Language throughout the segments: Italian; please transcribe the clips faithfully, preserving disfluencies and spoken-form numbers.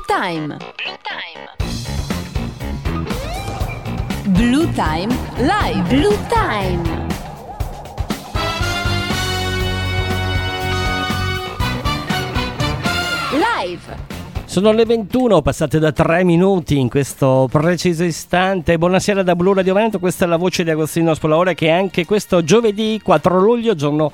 Time. Blue Time Live. Blue Time. Live. Sono le ventuno, passate da tre minuti in questo preciso istante. Buonasera da Blu Radio Veneto, questa è la voce di Agostino Spolaore, che anche questo giovedì quattro luglio, giorno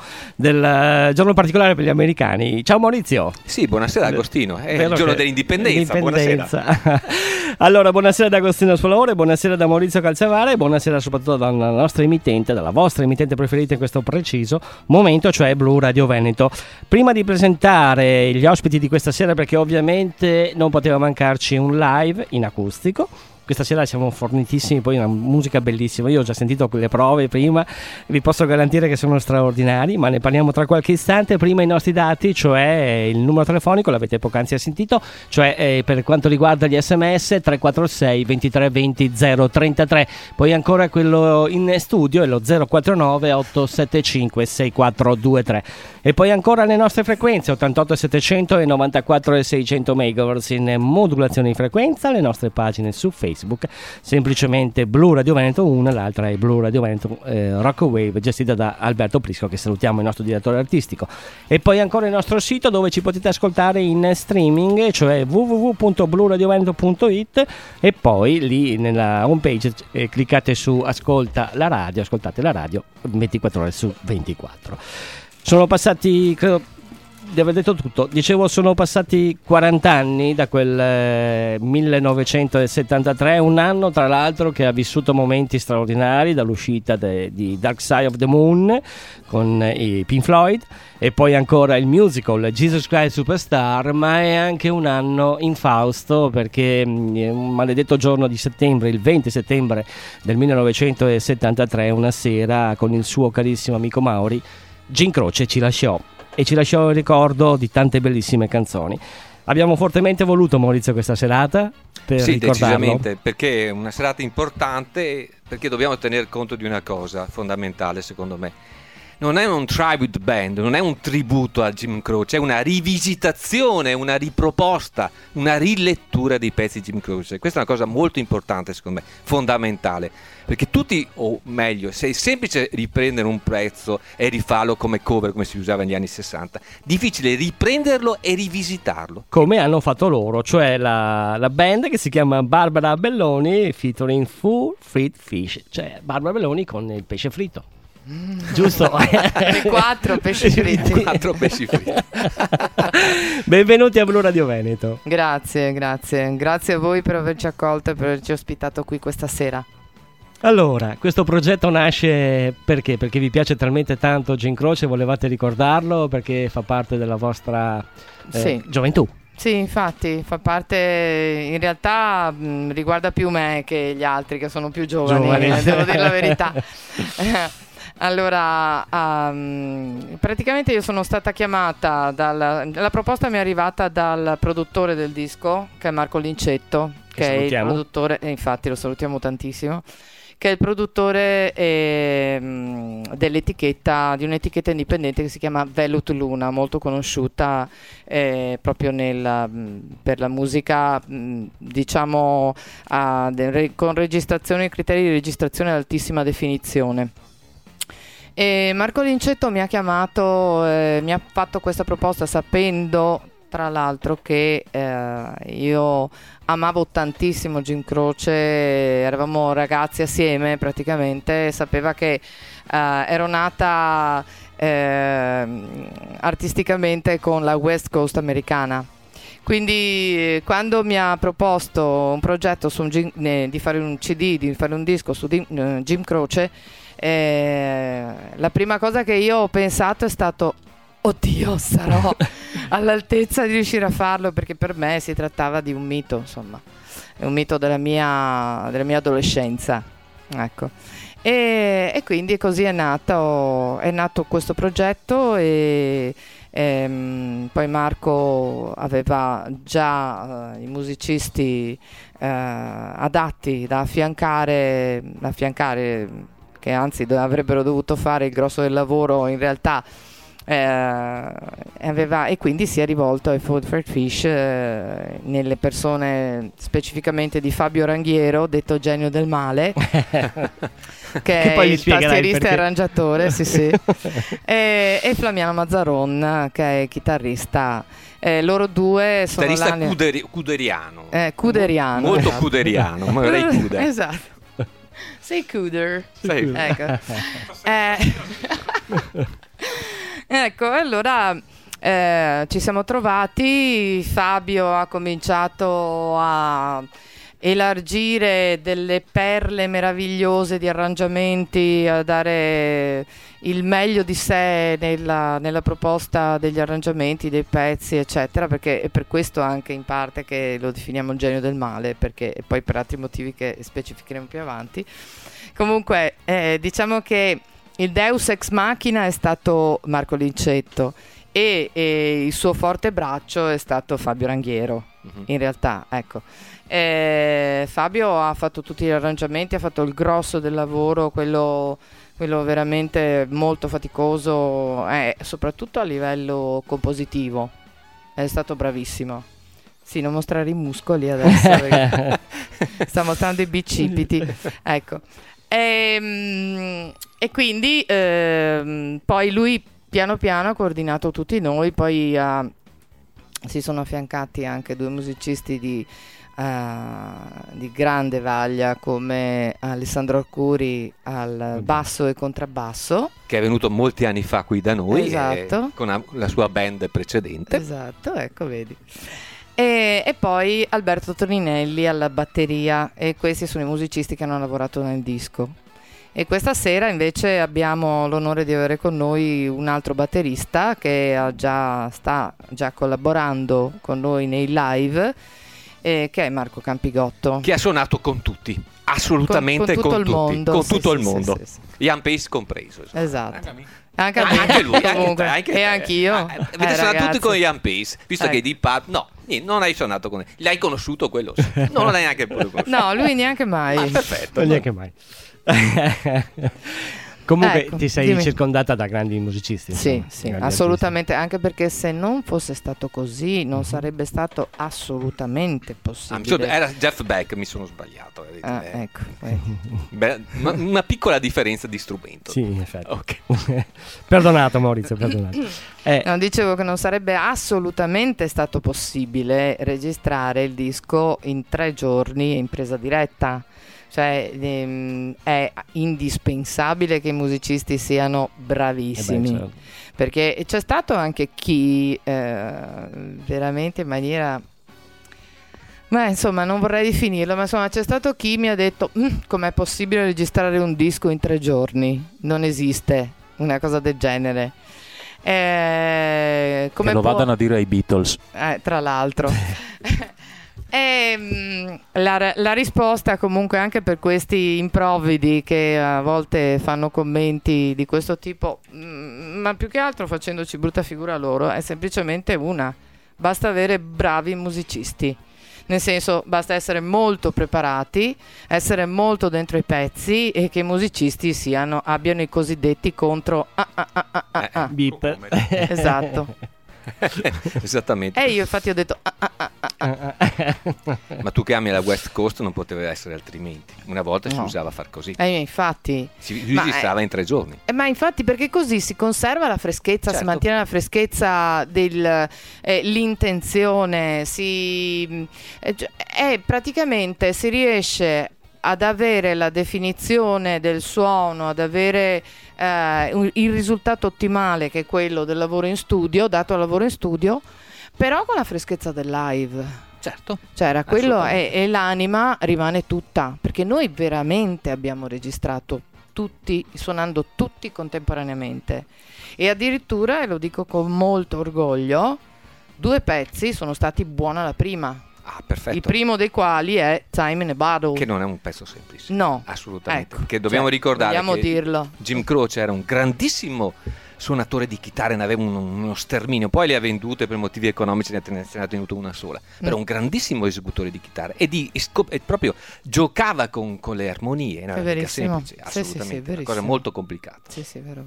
del giorno particolare per gli americani. Ciao Maurizio. Sì, buonasera Agostino, è il giorno dell'indipendenza, Indipendenza. buonasera. Allora, buonasera da Agostino Spolaore, buonasera da Maurizio Calzavare, buonasera soprattutto dalla nostra emittente, dalla vostra emittente preferita in questo preciso momento, cioè Blu Radio Veneto. Prima di presentare gli ospiti di questa sera, perché ovviamente non poteva mancarci un live in acustico. Questa sera siamo fornitissimi, poi una musica bellissima. Io ho già sentito quelle prove prima, vi posso garantire che sono straordinari, ma ne parliamo tra qualche istante. Prima i nostri dati, cioè il numero telefonico, l'avete poc'anzi sentito, cioè eh, per quanto riguarda gli sms tre quattro sei ventitré venti zero trentatré. Poi ancora quello in studio è lo zero quattro nove otto sette cinque sei quattro due tre. E poi ancora le nostre frequenze ottantotto settecento e novantaquattro seicento megahertz in modulazione di frequenza, le nostre pagine su Facebook, Facebook, semplicemente Blu Radio Veneto uno, l'altra è Blu Radio Veneto eh, Rockawave, gestita da Alberto Prisco, che salutiamo, il nostro direttore artistico. E poi ancora il nostro sito dove ci potete ascoltare in streaming, cioè w w w punto blu radio veneto punto i t, e poi lì nella homepage eh, cliccate su ascolta la radio, ascoltate la radio ventiquattro ore su ventiquattro. Sono passati, credo di aver detto tutto. Dicevo, sono passati quaranta anni da quel eh, millenovecentosettantatré, un anno tra l'altro che ha vissuto momenti straordinari, dall'uscita de, di Dark Side of the Moon con eh, i Pink Floyd, e poi ancora il musical Jesus Christ Superstar, ma è anche un anno infausto, perché mh, un maledetto giorno di settembre, il venti settembre del millenovecentosettantatré, una sera, con il suo carissimo amico Mauri, Jim Croce ci lasciò. E ci lasciò il ricordo di tante bellissime canzoni. Abbiamo fortemente voluto, Maurizio, questa serata per sì, ricordarlo. Decisamente, perché è una serata importante, perché dobbiamo tener conto di una cosa fondamentale, secondo me. Non è un tribute band, non è un tributo a Jim Croce, è una rivisitazione, una riproposta, una rilettura dei pezzi di Jim Croce. Questa è una cosa molto importante, secondo me, fondamentale, perché tutti, o meglio, se è semplice riprendere un pezzo e rifarlo come cover, come si usava negli anni sessanta, difficile riprenderlo e rivisitarlo. Come hanno fatto loro, cioè la, la band che si chiama Barbara Belloni featuring Full Fried Fish, cioè Barbara Belloni con il pesce fritto. Mm. Giusto? Le quattro pesci fritti. Quattro pesci fritti. Benvenuti a Blu Radio Veneto. Grazie, grazie. Grazie a voi per averci accolto e per averci ospitato qui questa sera. Allora, questo progetto nasce perché? Perché vi piace talmente tanto Jim Croce, volevate ricordarlo, perché fa parte della vostra eh, sì. gioventù. Sì, infatti fa parte, in realtà mh, riguarda più me che gli altri che sono più giovani, giovani. Devo dire la verità. Allora, um, praticamente io sono stata chiamata, dal, la proposta mi è arrivata dal produttore del disco, che è Marco Lincetto, che, che è il produttore, e infatti lo salutiamo tantissimo, che è il produttore eh, dell'etichetta, di un'etichetta indipendente che si chiama Velut Luna, molto conosciuta eh, proprio nel, per la musica, diciamo, a, de, con registrazione, criteri di registrazione ad altissima definizione. E Marco Lincetto mi ha chiamato, eh, mi ha fatto questa proposta sapendo tra l'altro che eh, io amavo tantissimo Jim Croce, eravamo ragazzi assieme praticamente, sapeva che eh, ero nata eh, artisticamente con la West Coast americana. Quindi quando mi ha proposto un progetto su un Jim, eh, di fare un C D, di fare un disco su Jim, eh, Jim Croce, eh, la prima cosa che io ho pensato è stato: oddio, sarò all'altezza di riuscire a farlo, perché per me si trattava di un mito, insomma, è un mito della mia, della mia adolescenza, ecco. E, e quindi così è nato, è nato questo progetto, e ehm, poi Marco aveva già uh, i musicisti uh, adatti da affiancare, da affiancare, che anzi avrebbero dovuto fare il grosso del lavoro in realtà Eh, aveva, e quindi si è rivolto ai Food for Fish eh, nelle persone specificamente di Fabio Ranghiero, detto genio del male, che, che è il tastierista e arrangiatore, sì, sì. e, e Flamiano Mazzaron, che è chitarrista. Eh, loro due sono chitarrista l'anima... cuderi- cuderiano, eh, cuderiano, molto esatto. cuderiano, ma vorrei cuder. Esatto. Sei cuder. Sei. Ecco. eh. Ecco, allora eh, ci siamo trovati, Fabio ha cominciato a elargire delle perle meravigliose di arrangiamenti, a dare il meglio di sé nella, nella proposta degli arrangiamenti, dei pezzi, eccetera, perché è per questo anche in parte che lo definiamo il genio del male, perché e poi per altri motivi che specificheremo più avanti. Comunque, eh, diciamo che il Deus ex machina è stato Marco Lincetto e, e il suo forte braccio è stato Fabio Ranghiero, uh-huh. in realtà, ecco. Eh, Fabio ha fatto tutti gli arrangiamenti, ha fatto il grosso del lavoro, quello, quello veramente molto faticoso, eh, soprattutto a livello compositivo. È stato bravissimo. Sì, non mostrare i muscoli adesso, perché sta mostrando i bicipiti. Ecco. E, e quindi ehm, poi lui piano piano ha coordinato tutti noi, poi ha, si sono affiancati anche due musicisti di, uh, di grande vaglia come Alessandro Arcuri al basso e contrabbasso, che è venuto molti anni fa qui da noi, esatto. eh, con la sua band precedente. Esatto, ecco, vedi. E, e poi Alberto Toninelli alla batteria, e questi sono i musicisti che hanno lavorato nel disco. E questa sera invece abbiamo l'onore di avere con noi un altro batterista che ha già, sta già collaborando con noi nei live, eh, che è Marco Campigotto, che ha suonato con tutti, assolutamente con, con, con tutti, mondo, con sì, tutto sì, il mondo, sì, sì, sì. Ian Pace compreso. Esatto. Anche, anche, anche lui, comunque. anche te, anche e te. anch'io. Ah, avete eh, suonato ragazzi. tutti con Ian Pace, visto eh. che di Pulp, no, non hai suonato con lui. L'hai conosciuto quello? Sì. Non l'hai neanche pure conosciuto. No, lui neanche mai. Ah, perfetto. Non neanche mai. Comunque ecco, ti sei dimmi. circondata da grandi musicisti. Sì, insomma, sì, grandi assolutamente, anche perché se non fosse stato così non uh-huh. sarebbe stato assolutamente possibile. Ah, era Jeff Beck, mi sono sbagliato. Ah, eh. ecco, eh. Beh, ma, una piccola differenza di strumento. Sì, in effetti. Okay. Perdonato Maurizio, perdonato. Eh. No, dicevo che non sarebbe assolutamente stato possibile registrare il disco in tre giorni in presa diretta. Cioè ehm, è indispensabile che i musicisti siano bravissimi, eh beh, certo. perché c'è stato anche chi eh, veramente in maniera, ma insomma non vorrei definirlo, ma insomma c'è stato chi mi ha detto com'è possibile registrare un disco in tre giorni, non esiste una cosa del genere. Eh, come che lo può... vadano a dire ai Beatles, eh, tra l'altro. E, mh, la, la risposta comunque anche per questi improvvidi che a volte fanno commenti di questo tipo, mh, ma più che altro facendoci brutta figura loro, è semplicemente una: basta avere bravi musicisti, nel senso basta essere molto preparati, essere molto dentro i pezzi e che i musicisti siano, abbiano i cosiddetti contro ah, ah, ah, ah, ah, ah. Beep. Esatto. Esattamente. E io infatti ho detto ah, ah, ah, ah, ah. Ma tu che ami la West Coast non poteva essere altrimenti. Una volta no. si usava a far così. Eh, infatti. Si registrava in tre giorni. Eh, ma infatti perché così si conserva la freschezza, certo. si mantiene la freschezza del eh, l'intenzione, si eh, eh, praticamente si riesce ad avere la definizione del suono, ad avere eh, il risultato ottimale che è quello del lavoro in studio, dato al lavoro in studio, però con la freschezza del live. Certo. Cioè era quello e, e l'anima rimane tutta, perché noi veramente abbiamo registrato tutti, suonando tutti contemporaneamente. E addirittura, e lo dico con molto orgoglio, due pezzi sono stati buona la prima. Ah, perfetto. Il primo dei quali è Time in a Bottle, che non è un pezzo semplice. No, assolutamente. Ecco, che dobbiamo cioè, ricordare che dirlo. Jim Croce era un grandissimo suonatore di chitarre, ne aveva uno, uno sterminio, poi le ha vendute per motivi economici, ne ha tenuto una sola, mm. era un grandissimo esecutore di chitarre e, di, e, scop- e proprio giocava con, con le armonie, non era mica semplice, assolutamente, sì, sì, sì, una cosa molto complicata. Sì, sì, vero, vero.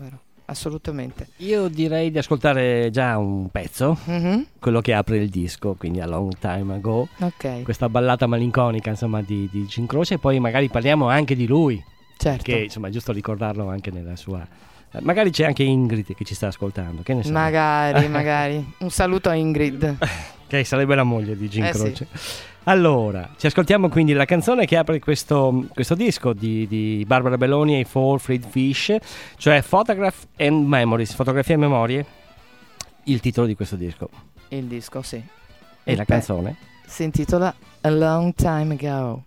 assolutamente. Io direi di ascoltare già un pezzo, mm-hmm. quello che apre il disco, quindi A Long Time Ago, okay. questa ballata malinconica insomma di, di Jim Croce, e poi magari parliamo anche di lui, certo. che insomma è giusto ricordarlo anche nella sua... Magari c'è anche Ingrid che ci sta ascoltando, che ne so. Magari, magari. Un saluto a Ingrid. Che sarebbe la moglie di Jim eh, Croce. Sì. Allora, ci ascoltiamo quindi la canzone che apre questo, questo disco di, di Barbara Belloni e Four Fried Fish, cioè Photograph and Memories, fotografie e memorie, il titolo di questo disco. Il disco, sì. E il la pe- canzone? Si intitola A Long Time Ago.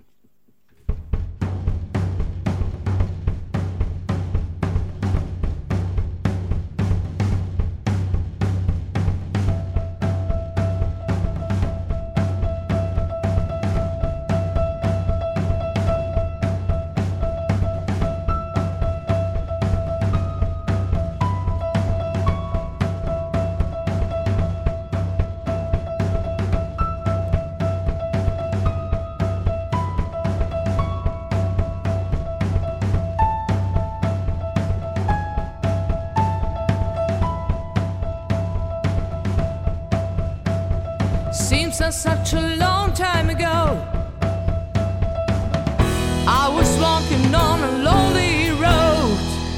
Seems like such a long time ago, I was walking on a lonely road.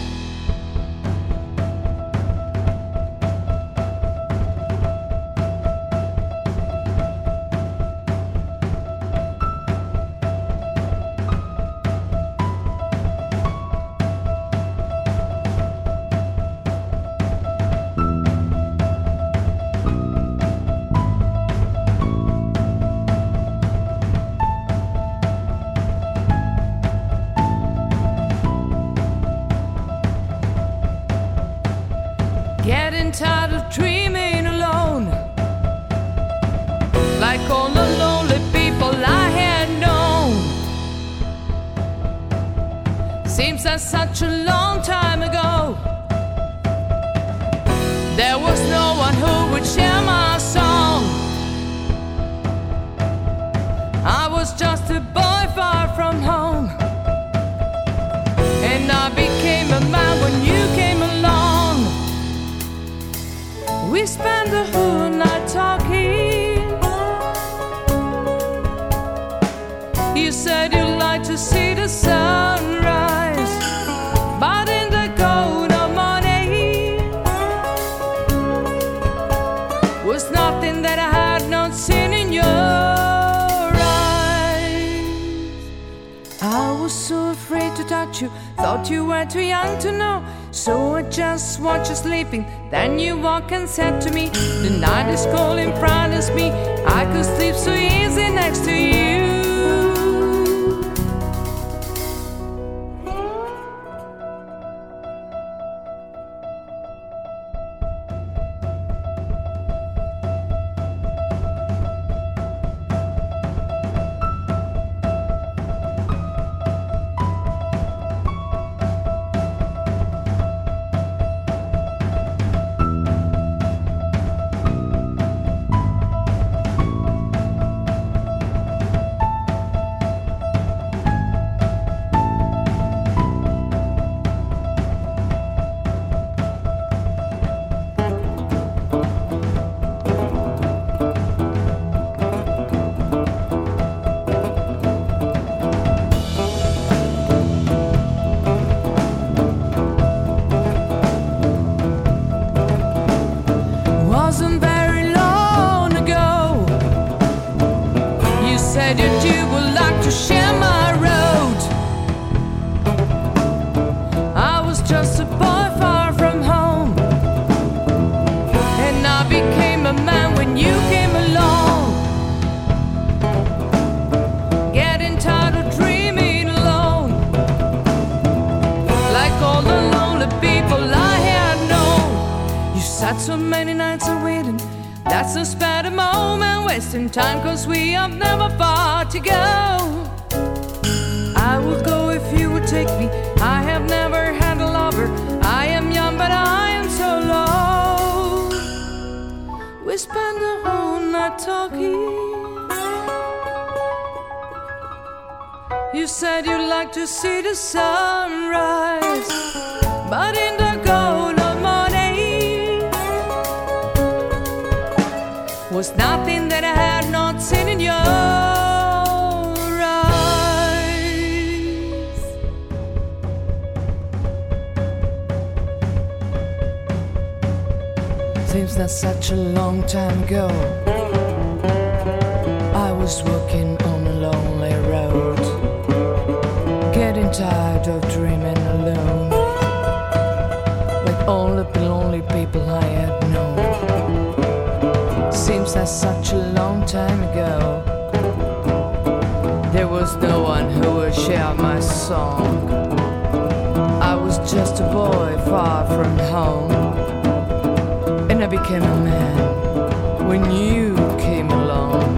Getting tired of dreaming alone, like all the lonely people I had known. Seems like such a long time ago, there was no one who would share my song. I was just a boy far from home, and I became a man when you came along. We spent the whole night talking. You said you'd like to see the sunrise, but in the cold of morning was nothing that I had not seen in your eyes. I was so afraid to touch you, thought you were too young to know. So I just watched you sleeping. Then you walk and said to me, the night is cold in front of me. I could sleep so easy next to you. Wasn't very long ago, you said that you would like to share my road. I was just a boy far from home, and I became a man when you came along. Getting tired of dreaming alone, like all the lonely people I had known. You sat so many nights a waiting, that's no spare a moment, wasting time, cause we have never far to go. I would go if you would take me, I have never had a lover. I am young but I am so low. We spent the whole night talking. You said you'd like to see the sunrise, but in the cold of was nothing that I had not seen in your eyes. Seems not such a long time ago, I was walking on a lonely road, getting tired of dreaming alone, like all the lonely people I had known. Seems like such a long time ago, there was no one who would share my song. I was just a boy far from home, and I became a man when you came along.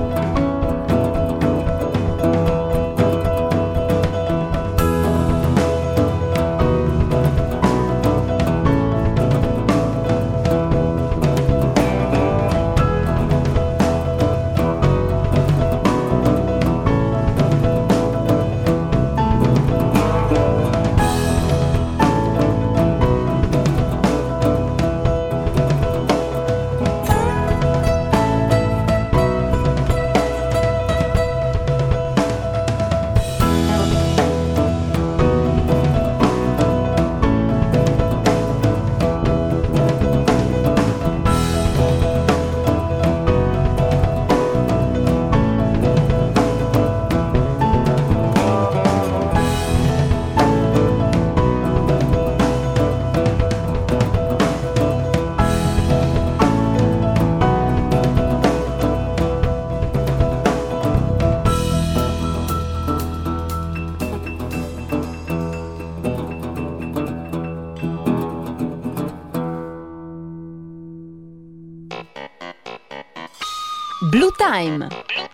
Blue Time.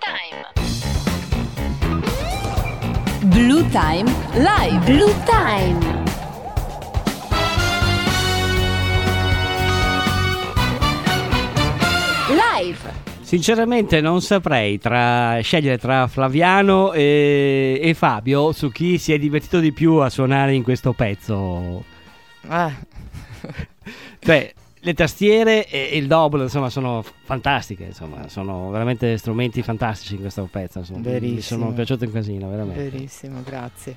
Blue Time Live. Blue Time. Live. Sinceramente non saprei tra scegliere tra Flaviano e, e Fabio su chi si è divertito di più a suonare in questo pezzo. Ah. Cioè, le tastiere e il double, insomma, sono fantastiche, insomma, sono veramente strumenti fantastici in questo pezzo, insomma. Verissimo. Mi sono piaciuto un casino, veramente. Verissimo, grazie.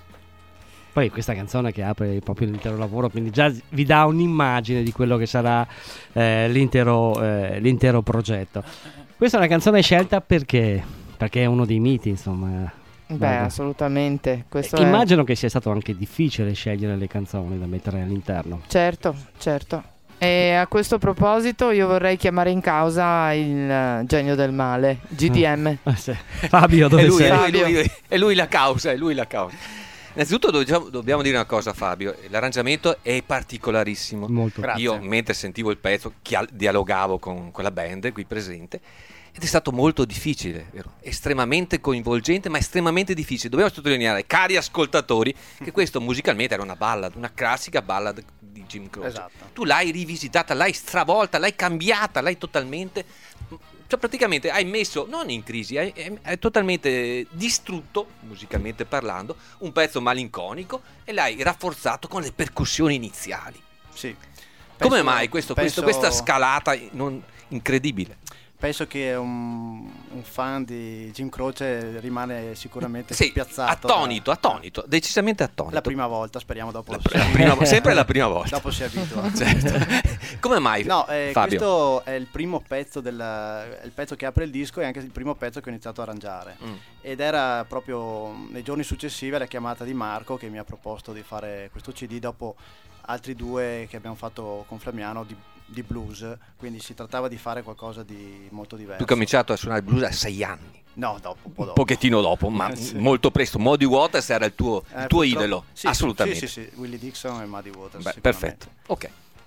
Poi questa canzone che apre proprio l'intero lavoro, quindi già vi dà un'immagine di quello che sarà eh, l'intero, eh, l'intero progetto. Questa è una canzone scelta perché? Perché è uno dei miti, insomma. Beh, Guarda. assolutamente. Questo Immagino è... che sia stato anche difficile scegliere le canzoni da mettere all'interno. Certo, certo. E a questo proposito io vorrei chiamare in causa il uh, genio del male, G D M. Ah, sì. Fabio, dove è lui, sei? È lui, Fabio. è lui, è lui la causa, è lui la causa. Innanzitutto dobbiamo, dobbiamo dire una cosa, Fabio, l'arrangiamento è particolarissimo. Molto. Io mentre sentivo il pezzo chial- dialogavo con quella band qui presente ed è stato molto difficile, vero? Estremamente coinvolgente ma estremamente difficile. Dobbiamo sottolineare, cari ascoltatori, che questo musicalmente era una ballad, una classica ballad di Jim Croce. Esatto. Tu l'hai rivisitata, l'hai stravolta, l'hai cambiata, l'hai totalmente... Cioè praticamente hai messo, non in crisi, hai, hai totalmente distrutto, musicalmente parlando, un pezzo malinconico e l'hai rafforzato con le percussioni iniziali. Sì. Come Penso- mai questo, questo- penso- questa scalata non- incredibile? Penso che un, un fan di Jim Croce rimane sicuramente Sì, spiazzato. attonito, da- attonito, decisamente attonito. La prima volta, speriamo dopo. La pr- la prima- sempre la prima volta. Dopo si abitua. Certo. Come mai, No, eh, Fabio? questo è il primo pezzo del, è il pezzo che apre il disco e anche il primo pezzo che ho iniziato a arrangiare. Mm. Ed era proprio nei giorni successivi alla chiamata di Marco che mi ha proposto di fare questo C D dopo altri due che abbiamo fatto con Flamiano di, di blues, quindi si trattava di fare qualcosa di molto diverso. Tu hai cominciato a suonare il blues a sei anni. No, dopo, un po' Un dopo. pochettino dopo, ma Eh, sì. molto presto. Muddy Waters era il tuo, Eh, il tuo purtroppo- idolo, sì, assolutamente. Sì, sì, sì, Willie Dixon e Muddy Waters. Beh, sicuramente. perfetto. Ok.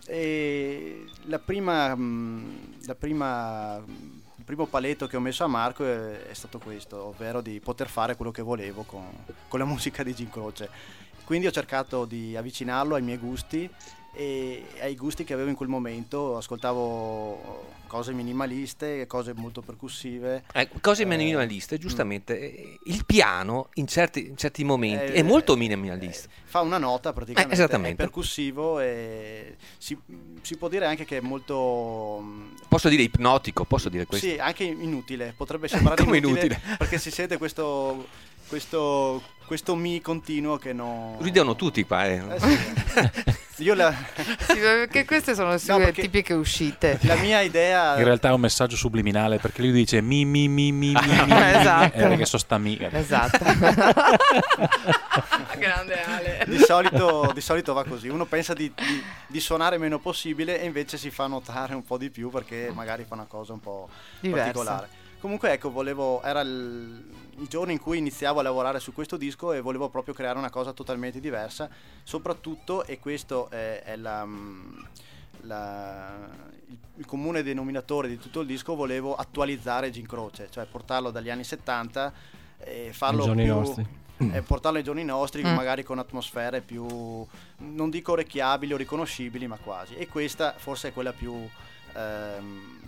E la prima, mh, la prima, il primo paletto che ho messo a Marco è, è stato questo, ovvero di poter fare quello che volevo con, con la musica di Jim Croce. Quindi ho cercato di avvicinarlo ai miei gusti e ai gusti che avevo in quel momento. Ascoltavo cose minimaliste, cose molto percussive. Eh, cose eh, minimaliste, giustamente. Eh, il piano in certi, in certi momenti eh, è molto minimalista. Eh, fa una nota praticamente, eh, esattamente. È percussivo e si, si può dire anche che è molto... Posso dire ipnotico, posso dire questo? Sì, anche inutile, potrebbe sembrare Come inutile, inutile? Perché si sente questo... questo questo mi continuo che non... Ridono tutti qua, eh. eh sì. Io la... sì, perché queste sono le sue no, tipiche uscite. La mia idea... In realtà è un messaggio subliminale, perché lui dice mi mi mi mi mi, mi, mi esatto. eh, perché so sta amica. Esatto. Grande Ale. Di solito, di solito va così, uno pensa di, di, di suonare meno possibile e invece si fa notare un po' di più perché magari fa una cosa un po' diversa. Particolare. Comunque ecco, volevo, era il, il giorno in cui iniziavo a lavorare su questo disco e volevo proprio creare una cosa totalmente diversa, soprattutto, e questo è, è la, la, il, il comune denominatore di tutto il disco, volevo attualizzare Jim Croce, cioè portarlo dagli anni settanta e farlo I giorni più... nostri. Eh, portarlo ai giorni nostri, mm. magari con atmosfere più, non dico orecchiabili o riconoscibili, ma quasi. E questa forse è quella più... Ehm,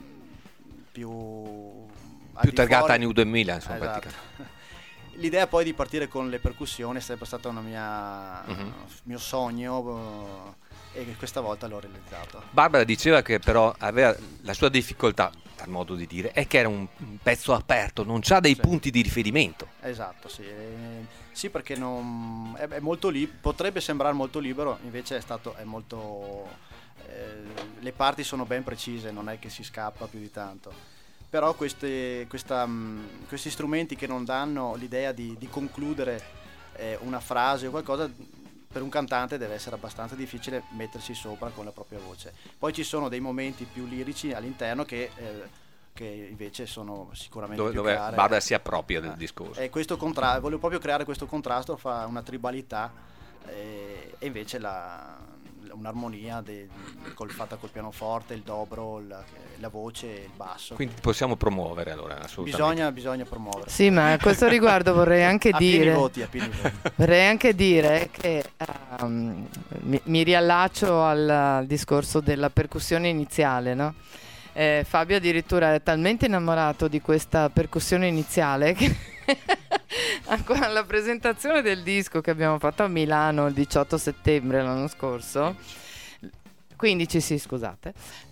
più più targata anni duemila, insomma. Esatto. L'idea poi di partire con le percussioni è sempre stata una mia uh-huh. mio sogno e questa volta l'ho realizzato. Barbara diceva che però aveva la sua difficoltà, dal modo di dire, è che era un pezzo aperto, non c'ha dei sì. punti di riferimento. Esatto, sì. E, sì, perché non è, è molto lì, potrebbe sembrare molto libero, invece è stato è molto eh, le parti sono ben precise, non è che si scappa più di tanto. Però queste, questa, mh, questi strumenti che non danno l'idea di, di concludere eh, una frase o qualcosa, per un cantante deve essere abbastanza difficile mettersi sopra con la propria voce. Poi ci sono dei momenti più lirici all'interno che, eh, che invece sono sicuramente dove, più dove chiare. Barbara si appropria del eh, discorso. E questo contra- volevo proprio creare questo contrasto fra una tribalità e, e invece la... un'armonia de, col, fatta col pianoforte, il dobro, la, la voce e il basso. Quindi possiamo promuovere allora, assolutamente. Bisogna, bisogna promuovere. Sì, ma a questo riguardo vorrei anche a dire pieni voti, a pieni voti. vorrei anche dire che um, mi, mi riallaccio al, al discorso della percussione iniziale, no? Eh, Fabio addirittura è talmente innamorato di questa percussione iniziale che alla presentazione del disco che abbiamo fatto a Milano il diciotto settembre l'anno scorso, quindici sì scusate,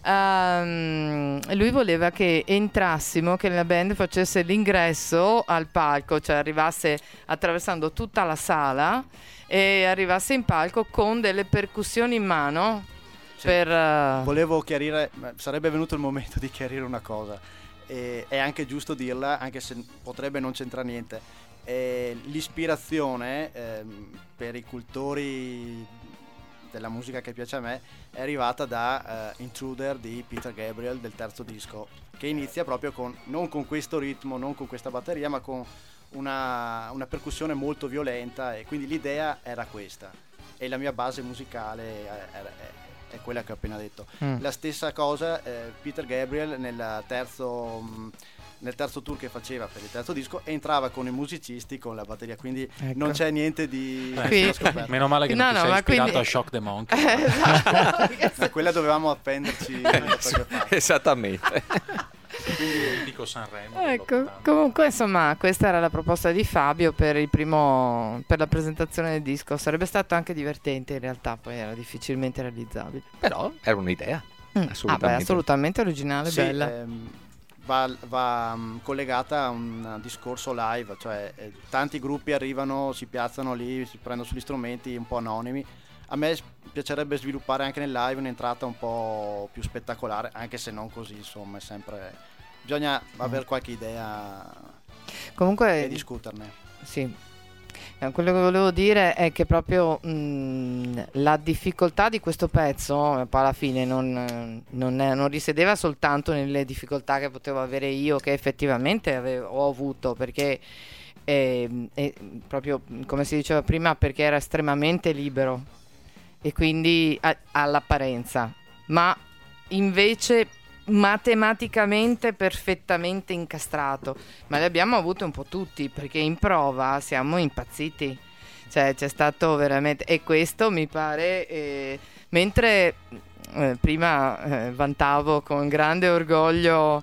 um, lui voleva che entrassimo, che la band facesse l'ingresso al palco, cioè arrivasse attraversando tutta la sala e arrivasse in palco con delle percussioni in mano. Sì. Per, uh... volevo chiarire, sarebbe venuto il momento di chiarire una cosa, e è anche giusto dirla, anche se potrebbe non c'entrare niente. E l'ispirazione eh, per i cultori della musica che piace a me è arrivata da uh, Intruder di Peter Gabriel, del terzo disco, che inizia proprio con, non con questo ritmo, non con questa batteria, ma con una, una percussione molto violenta, e quindi l'idea era questa e la mia base musicale è, è, è quella che ho appena detto. Mm. La stessa cosa eh, Peter Gabriel nel terzo mh, nel terzo tour che faceva per il terzo disco entrava con i musicisti con la batteria, quindi ecco. Non c'è niente di eh, meno male che no, non ti no, sei ma ispirato quindi... a Shock the Monkey. Eh, esatto. Quella dovevamo appenderci esattamente. Quindi dico Sanremo. Ecco, comunque insomma questa era la proposta di Fabio per il primo per la presentazione del disco. Sarebbe stato anche divertente, in realtà poi era difficilmente realizzabile, però era un'idea mm. assolutamente. Ah, beh, assolutamente originale, sì, bella. Ehm, va, va um, collegata a un discorso live, cioè eh, tanti gruppi arrivano, si piazzano lì, si prendono sugli strumenti un po' anonimi. A me piacerebbe sviluppare anche nel live un'entrata un po' più spettacolare, anche se non così, insomma, è sempre bisogna mm. avere qualche idea comunque e discuterne. Sì. Eh, quello che volevo dire è che proprio mh, la difficoltà di questo pezzo poi alla fine non, non, è, non risiedeva soltanto nelle difficoltà che potevo avere io, che effettivamente avevo, ho avuto, perché eh, eh, proprio come si diceva prima, perché era estremamente libero e quindi a, all'apparenza, ma invece matematicamente perfettamente incastrato. Ma li abbiamo avuto un po' tutti, perché in prova siamo impazziti, cioè c'è stato veramente, e questo mi pare eh, Mentre eh, prima eh, vantavo con grande orgoglio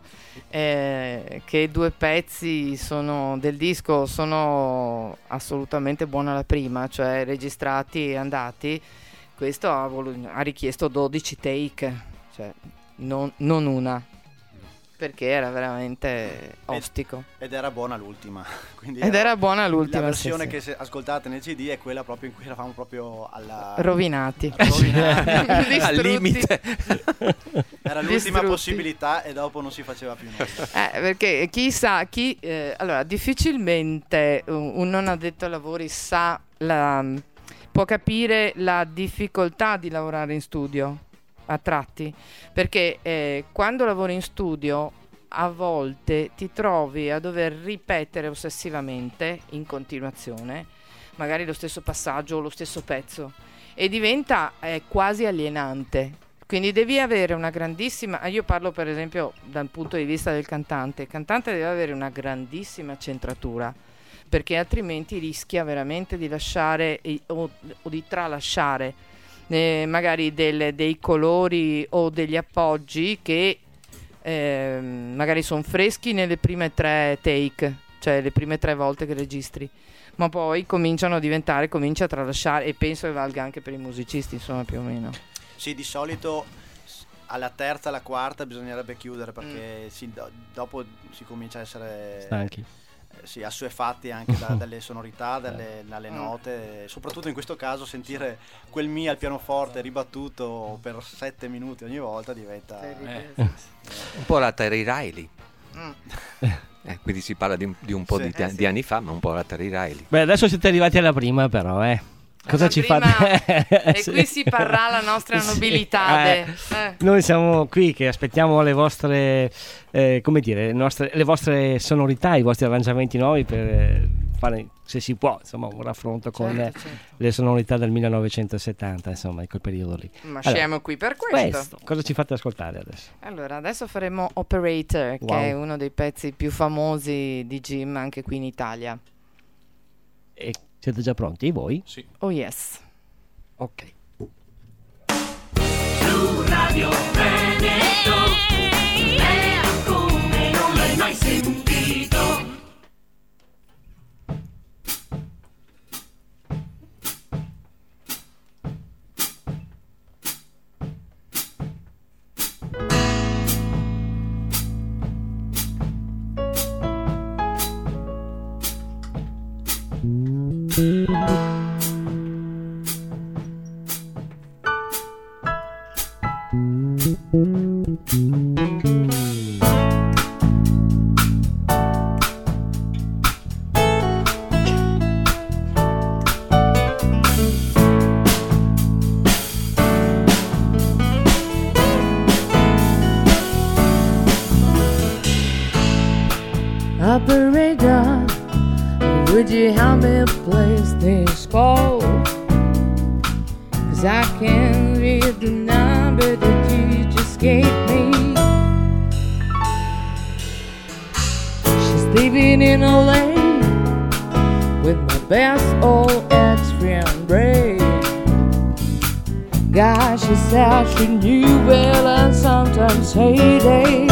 eh, che due pezzi sono, del disco sono assolutamente buona la prima, cioè registrati e andati, questo ha, volu- ha richiesto dodici take, cioè non, non una, perché era veramente ostico. Ed, ed era buona l'ultima. Quindi ed era, era buona l'ultima. La versione sì, che sì. se ascoltate nel C D è quella proprio in cui eravamo proprio alla... rovinati. rovinati. Al limite. Era l'ultima Distrutti. possibilità e dopo non si faceva più nulla. Eh, perché chi sa, chi... Eh, allora, difficilmente un, un non addetto ai lavori sa la, può capire la difficoltà di lavorare in studio a tratti, perché eh, quando lavori in studio a volte ti trovi a dover ripetere ossessivamente in continuazione magari lo stesso passaggio o lo stesso pezzo e diventa eh, quasi alienante, quindi devi avere una grandissima, io parlo per esempio dal punto di vista del cantante, il cantante deve avere una grandissima centratura, perché altrimenti rischia veramente di lasciare eh, o, o di tralasciare Eh, magari del, dei colori o degli appoggi che eh, magari sono freschi nelle prime tre take, cioè le prime tre volte che registri, ma poi cominciano a diventare, comincia a tralasciare, e penso che valga anche per i musicisti, insomma, più o meno. Sì, di solito alla terza, alla quarta bisognerebbe chiudere, perché mm. si, do, dopo si comincia a essere stanchi. Sì, assuefatti anche da, dalle sonorità, dalle, dalle note, soprattutto in questo caso sentire quel mi al pianoforte ribattuto per sette minuti ogni volta diventa eh. un po' la Terry Riley. Mm. Eh, quindi si parla di un, di un po' sì, di, eh, di sì. anni fa, ma un po' la Terry Riley. Beh, adesso siete arrivati alla prima, però, eh. Cosa la ci prima, fate? E qui si parrà la nostra nobilità. Eh, eh. Noi siamo qui che aspettiamo le vostre, eh, come dire, le, nostre, le vostre sonorità, i vostri arrangiamenti nuovi per eh, fare, se si può, insomma, un raffronto con certo, eh, certo. le sonorità del millenovecentosettanta, insomma, in quel periodo lì. Ma allora, siamo qui per questo. questo. Cosa ci fate ascoltare adesso? Allora, adesso faremo Operator, Wow. che è uno dei pezzi più famosi di Jim anche qui in Italia. E siete già pronti voi? Sì. Oh yes. Ok. Su Radio Veneto, è come non l'hai mai sentito. Operator, would you help me place this call? 'Cause I can't read the number that you just gave me. She's living in L A with my best old ex-friend Ray. God, she said she knew well and sometimes hated.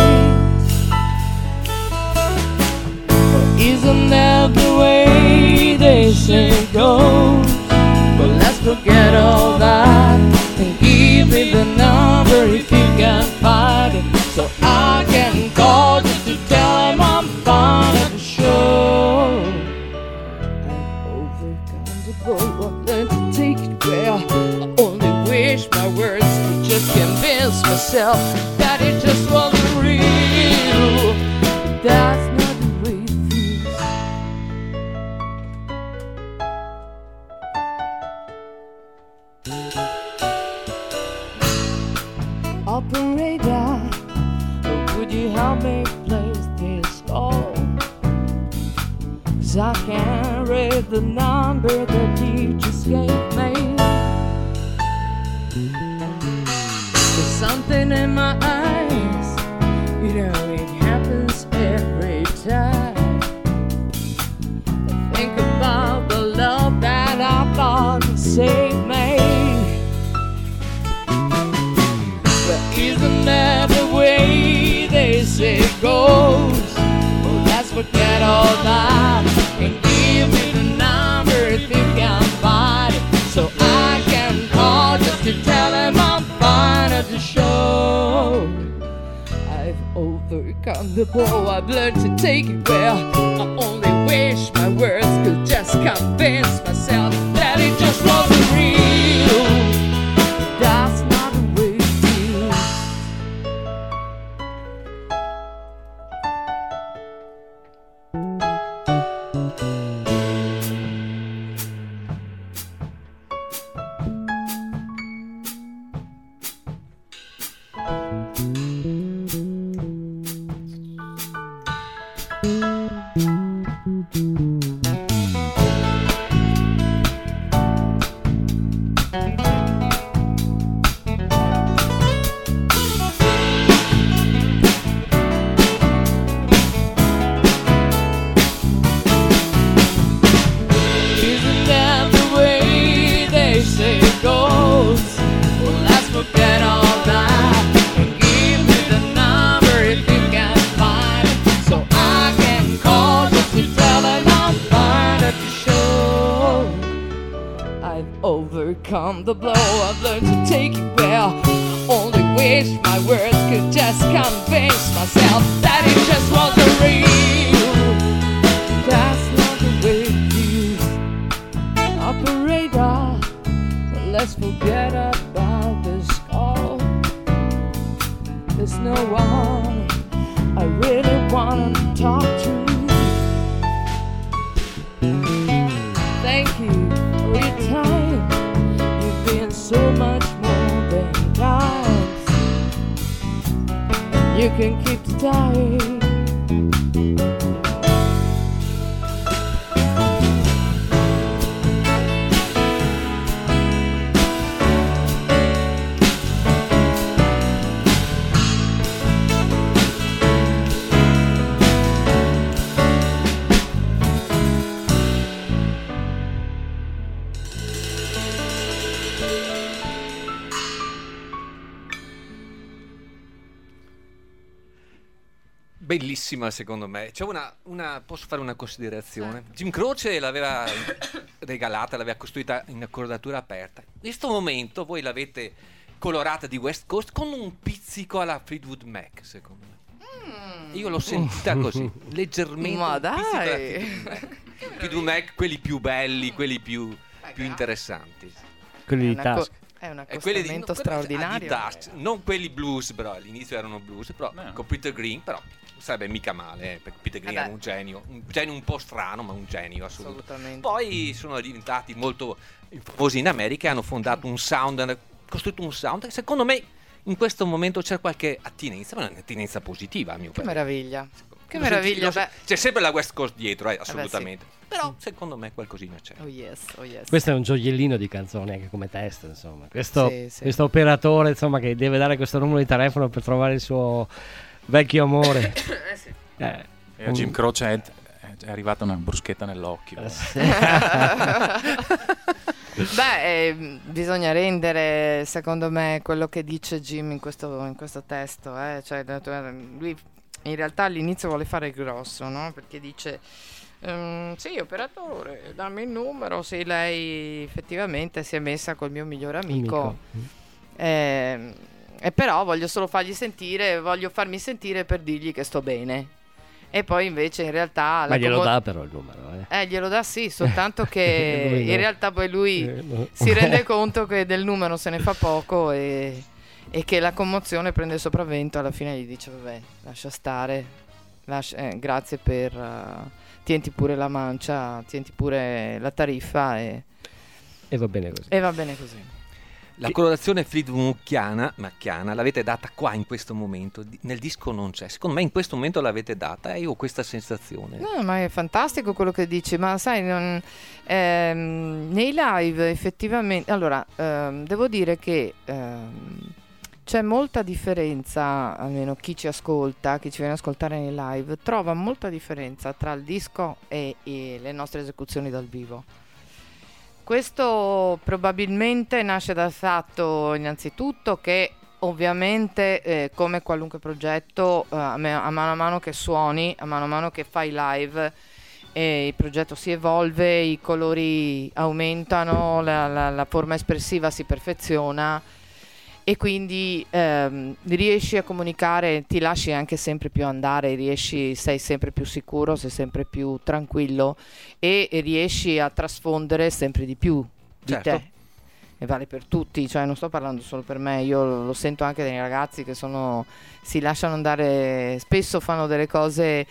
Isn't that the way they say it goes? But let's forget all that and give me the number if you can find it, so I can call just to tell him I'm fine at the show. I'm overcome to go and take it well. I only wish my words could just convince myself that it just wasn't real. That's not Operator, would you help me place this call? 'Cause I can't read the number that you just gave me. There's something in my eyes, you know it happens every time. I think about the love that I thought would save me. forget all that and give me the number if you can find it, so I can call just to tell him I'm fine at the show. I've overcome the blow, I've learned to take it well. I only wish my words could just convince myself that it just wasn't real. That's not the way it feels. Isn't that the way they say it goes? Well, let's forget all that and give me the number if you can find it, so I can call just to tell them I'm fine at the show. I've overcome the blow, I've learned to take it well. Only wish my words could just convince myself that it just wasn't real. That's not the way it feels. Operator, let's forget about this call. There's no one I really wanna talk to. Thank you for your time. You've been so much more than dimes. And you can keep the time. Bellissima secondo me. C'è una, una, posso fare una considerazione? Jim Croce l'aveva regalata, l'aveva costruita in accordatura aperta. In questo momento voi l'avete colorata di West Coast con un pizzico alla Fleetwood Mac, secondo me. Mm. Io l'ho sentita così, leggermente. Ma un pizzico alla dai! Fleetwood Mac. Fleetwood Mac, quelli più belli, quelli più, più interessanti. Quelli di È una co- tasca. È un E quelli di- accostamento no, quelli straordinario. Adidas, non quelli blues, però all'inizio erano blues, però No. con Peter Green, però sarebbe mica male, eh, perché Peter Green Eh beh. era un genio, un genio un po' strano, ma un genio assoluto. Assolutamente. Poi sono diventati molto famosi in America e hanno fondato un sound, hanno costruito un sound che secondo me in questo momento c'è qualche attinenza, ma è un'attinenza positiva a mio Che parere. meraviglia. Che Lo meraviglia. senti- lo- Beh. C'è sempre la West Coast dietro, eh, beh, sì. assolutamente. Però secondo me qualcosina c'è. Oh yes, oh yes. Questo è un gioiellino di canzone anche come testo, insomma. Questo, Sì, sì. questo operatore, insomma, che deve dare questo numero di telefono per trovare il suo vecchio amore. Eh sì. Eh, E a Jim Croce è, è arrivata una bruschetta nell'occhio. eh, sì. Beh, eh, bisogna rendere, secondo me, quello che dice Jim in questo, in questo testo. Eh? Cioè, lui in realtà all'inizio vuole fare il grosso, no? Perché dice: ehm, sì, operatore, dammi il numero. Sì, lei effettivamente si è messa col mio migliore amico. Eh, e però voglio solo fargli sentire, voglio farmi sentire per dirgli che sto bene. E poi invece in realtà... Ma la glielo como- dà però il numero, eh. Eh, glielo dà sì, soltanto che Lui no. in realtà poi lui Eh, no. si rende conto che del numero se ne fa poco e, e che la commozione prende il sopravvento. Alla fine gli dice: vabbè, lascia stare, lascia- eh, grazie per... uh, tienti pure la mancia, tienti pure la tariffa e, E va bene così. e va bene così. La colorazione Fleetwood macchiana l'avete data qua in questo momento, di- nel disco non c'è. Secondo me in questo momento l'avete data e io ho questa sensazione. No, ma è fantastico quello che dici, ma sai, non- ehm, nei live effettivamente, allora, ehm, devo dire che ehm, c'è molta differenza, almeno chi ci ascolta, chi ci viene ad ascoltare nei live, trova molta differenza tra il disco e, e le nostre esecuzioni dal vivo. Questo probabilmente nasce dal fatto innanzitutto che Ovviamente, eh, come qualunque progetto, eh, a, me- a mano a mano che suoni, a mano a mano che fai live, eh, il progetto si evolve, i colori aumentano, la, la- la forma espressiva si perfeziona e quindi ehm, riesci a comunicare, ti lasci anche sempre più andare, riesci, sei sempre più sicuro, sei sempre più tranquillo e, e riesci a trasfondere sempre di più di Certo. te. E vale per tutti, cioè non sto parlando solo per me, io lo, lo sento anche dai ragazzi che sono, si lasciano andare, spesso fanno delle cose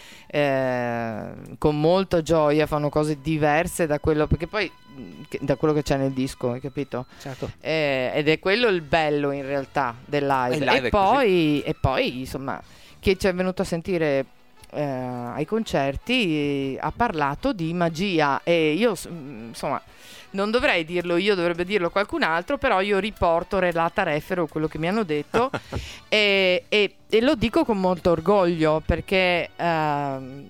eh, con molta gioia, fanno cose diverse da quello, perché poi mh, che- da quello che c'è nel disco, hai capito? Certo. Eh, ed è quello il bello in realtà del live. Il live e, è poi, e poi insomma chi ci è venuto a sentire eh, ai concerti eh, ha parlato di magia e io s- mh, insomma non dovrei dirlo io, dovrebbe dirlo qualcun altro, però io riporto relata refero quello che mi hanno detto e, e- e lo dico con molto orgoglio perché ehm,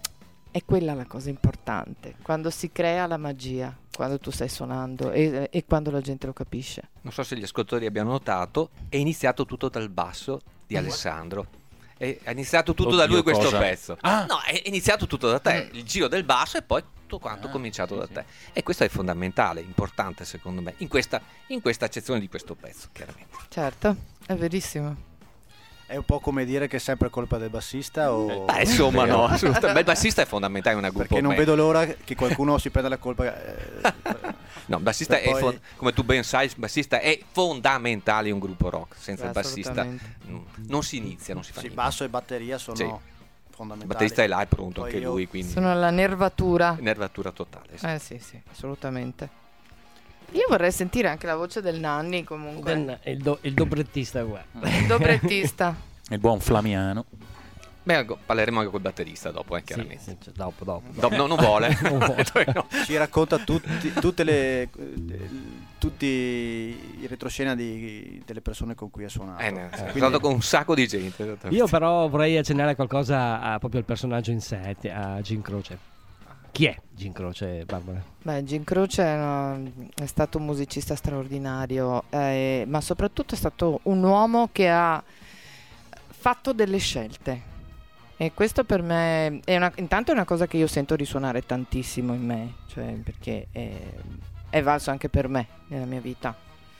è quella la cosa importante, quando si crea la magia, quando tu stai suonando e, e quando la gente lo capisce. Non so se gli ascoltatori abbiano notato, è iniziato tutto dal basso di Alessandro. È è iniziato tutto da Oddio, lui questo cosa? pezzo. Ah. No, è iniziato tutto da te, il giro del basso e poi tutto quanto è cominciato da te. E questo è fondamentale, importante secondo me, in questa, in questa accezione di questo pezzo, chiaramente. Certo, è verissimo. È un po' come dire che è sempre colpa del bassista o... Beh, insomma, no, assolutamente. Il bassista è fondamentale in una gruppo Perché non band. vedo l'ora che qualcuno si prenda la colpa. eh, No, il bassista per è, poi- fon- come tu ben sai, il bassista è fondamentale in un gruppo rock. Senza Beh, il bassista assolutamente. mm, non si inizia, non si fa Sì, niente. basso e batteria sono Sì. Il fondamentali. batterista è là, è pronto Poi anche io- lui, quindi Sono la nervatura. nervatura totale. sì. Eh sì, sì, assolutamente. Io vorrei sentire anche la voce del Nanni comunque. Del- il, do- il dobrettista qua. Il dobrettista. Il buon Flamiano. Beh, ecco, parleremo anche col batterista dopo, eh, Sì, chiaramente. sì, cioè, dopo, dopo. Dopo- no, non vuole. Non vuole. No. Ci racconta tutti, tutte le, eh, tutti i retroscena di- delle persone con cui ha suonato. Eh, no, sì, Quindi- è stato con un sacco di gente. esattamente. Io però vorrei accennare qualcosa a, proprio al personaggio in sé, a Jim Croce. Chi è Jim Croce, Barbara? Beh, Jim Croce è, una- è stato un musicista straordinario, eh, ma soprattutto è stato un uomo che ha fatto delle scelte. E questo per me è una, intanto è una cosa che io sento risuonare tantissimo in me, cioè perché è, è valso anche per me nella mia vita.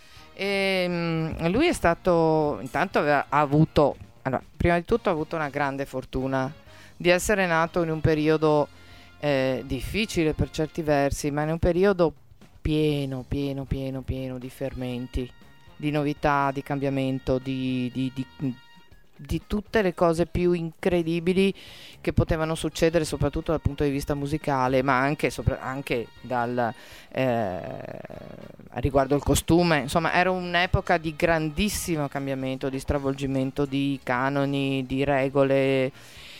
E, mm, lui è stato, intanto aveva, ha avuto, allora, prima di tutto ha avuto una grande fortuna di essere nato in un periodo eh, difficile per certi versi, ma in un periodo pieno, pieno, pieno, pieno di fermenti, di novità, di cambiamento, di, di, di, di tutte le cose più incredibili che potevano succedere, soprattutto dal punto di vista musicale, ma anche, sopra- anche dal, eh, riguardo il costume. Insomma, era un'epoca di grandissimo cambiamento, di stravolgimento di canoni, di regole.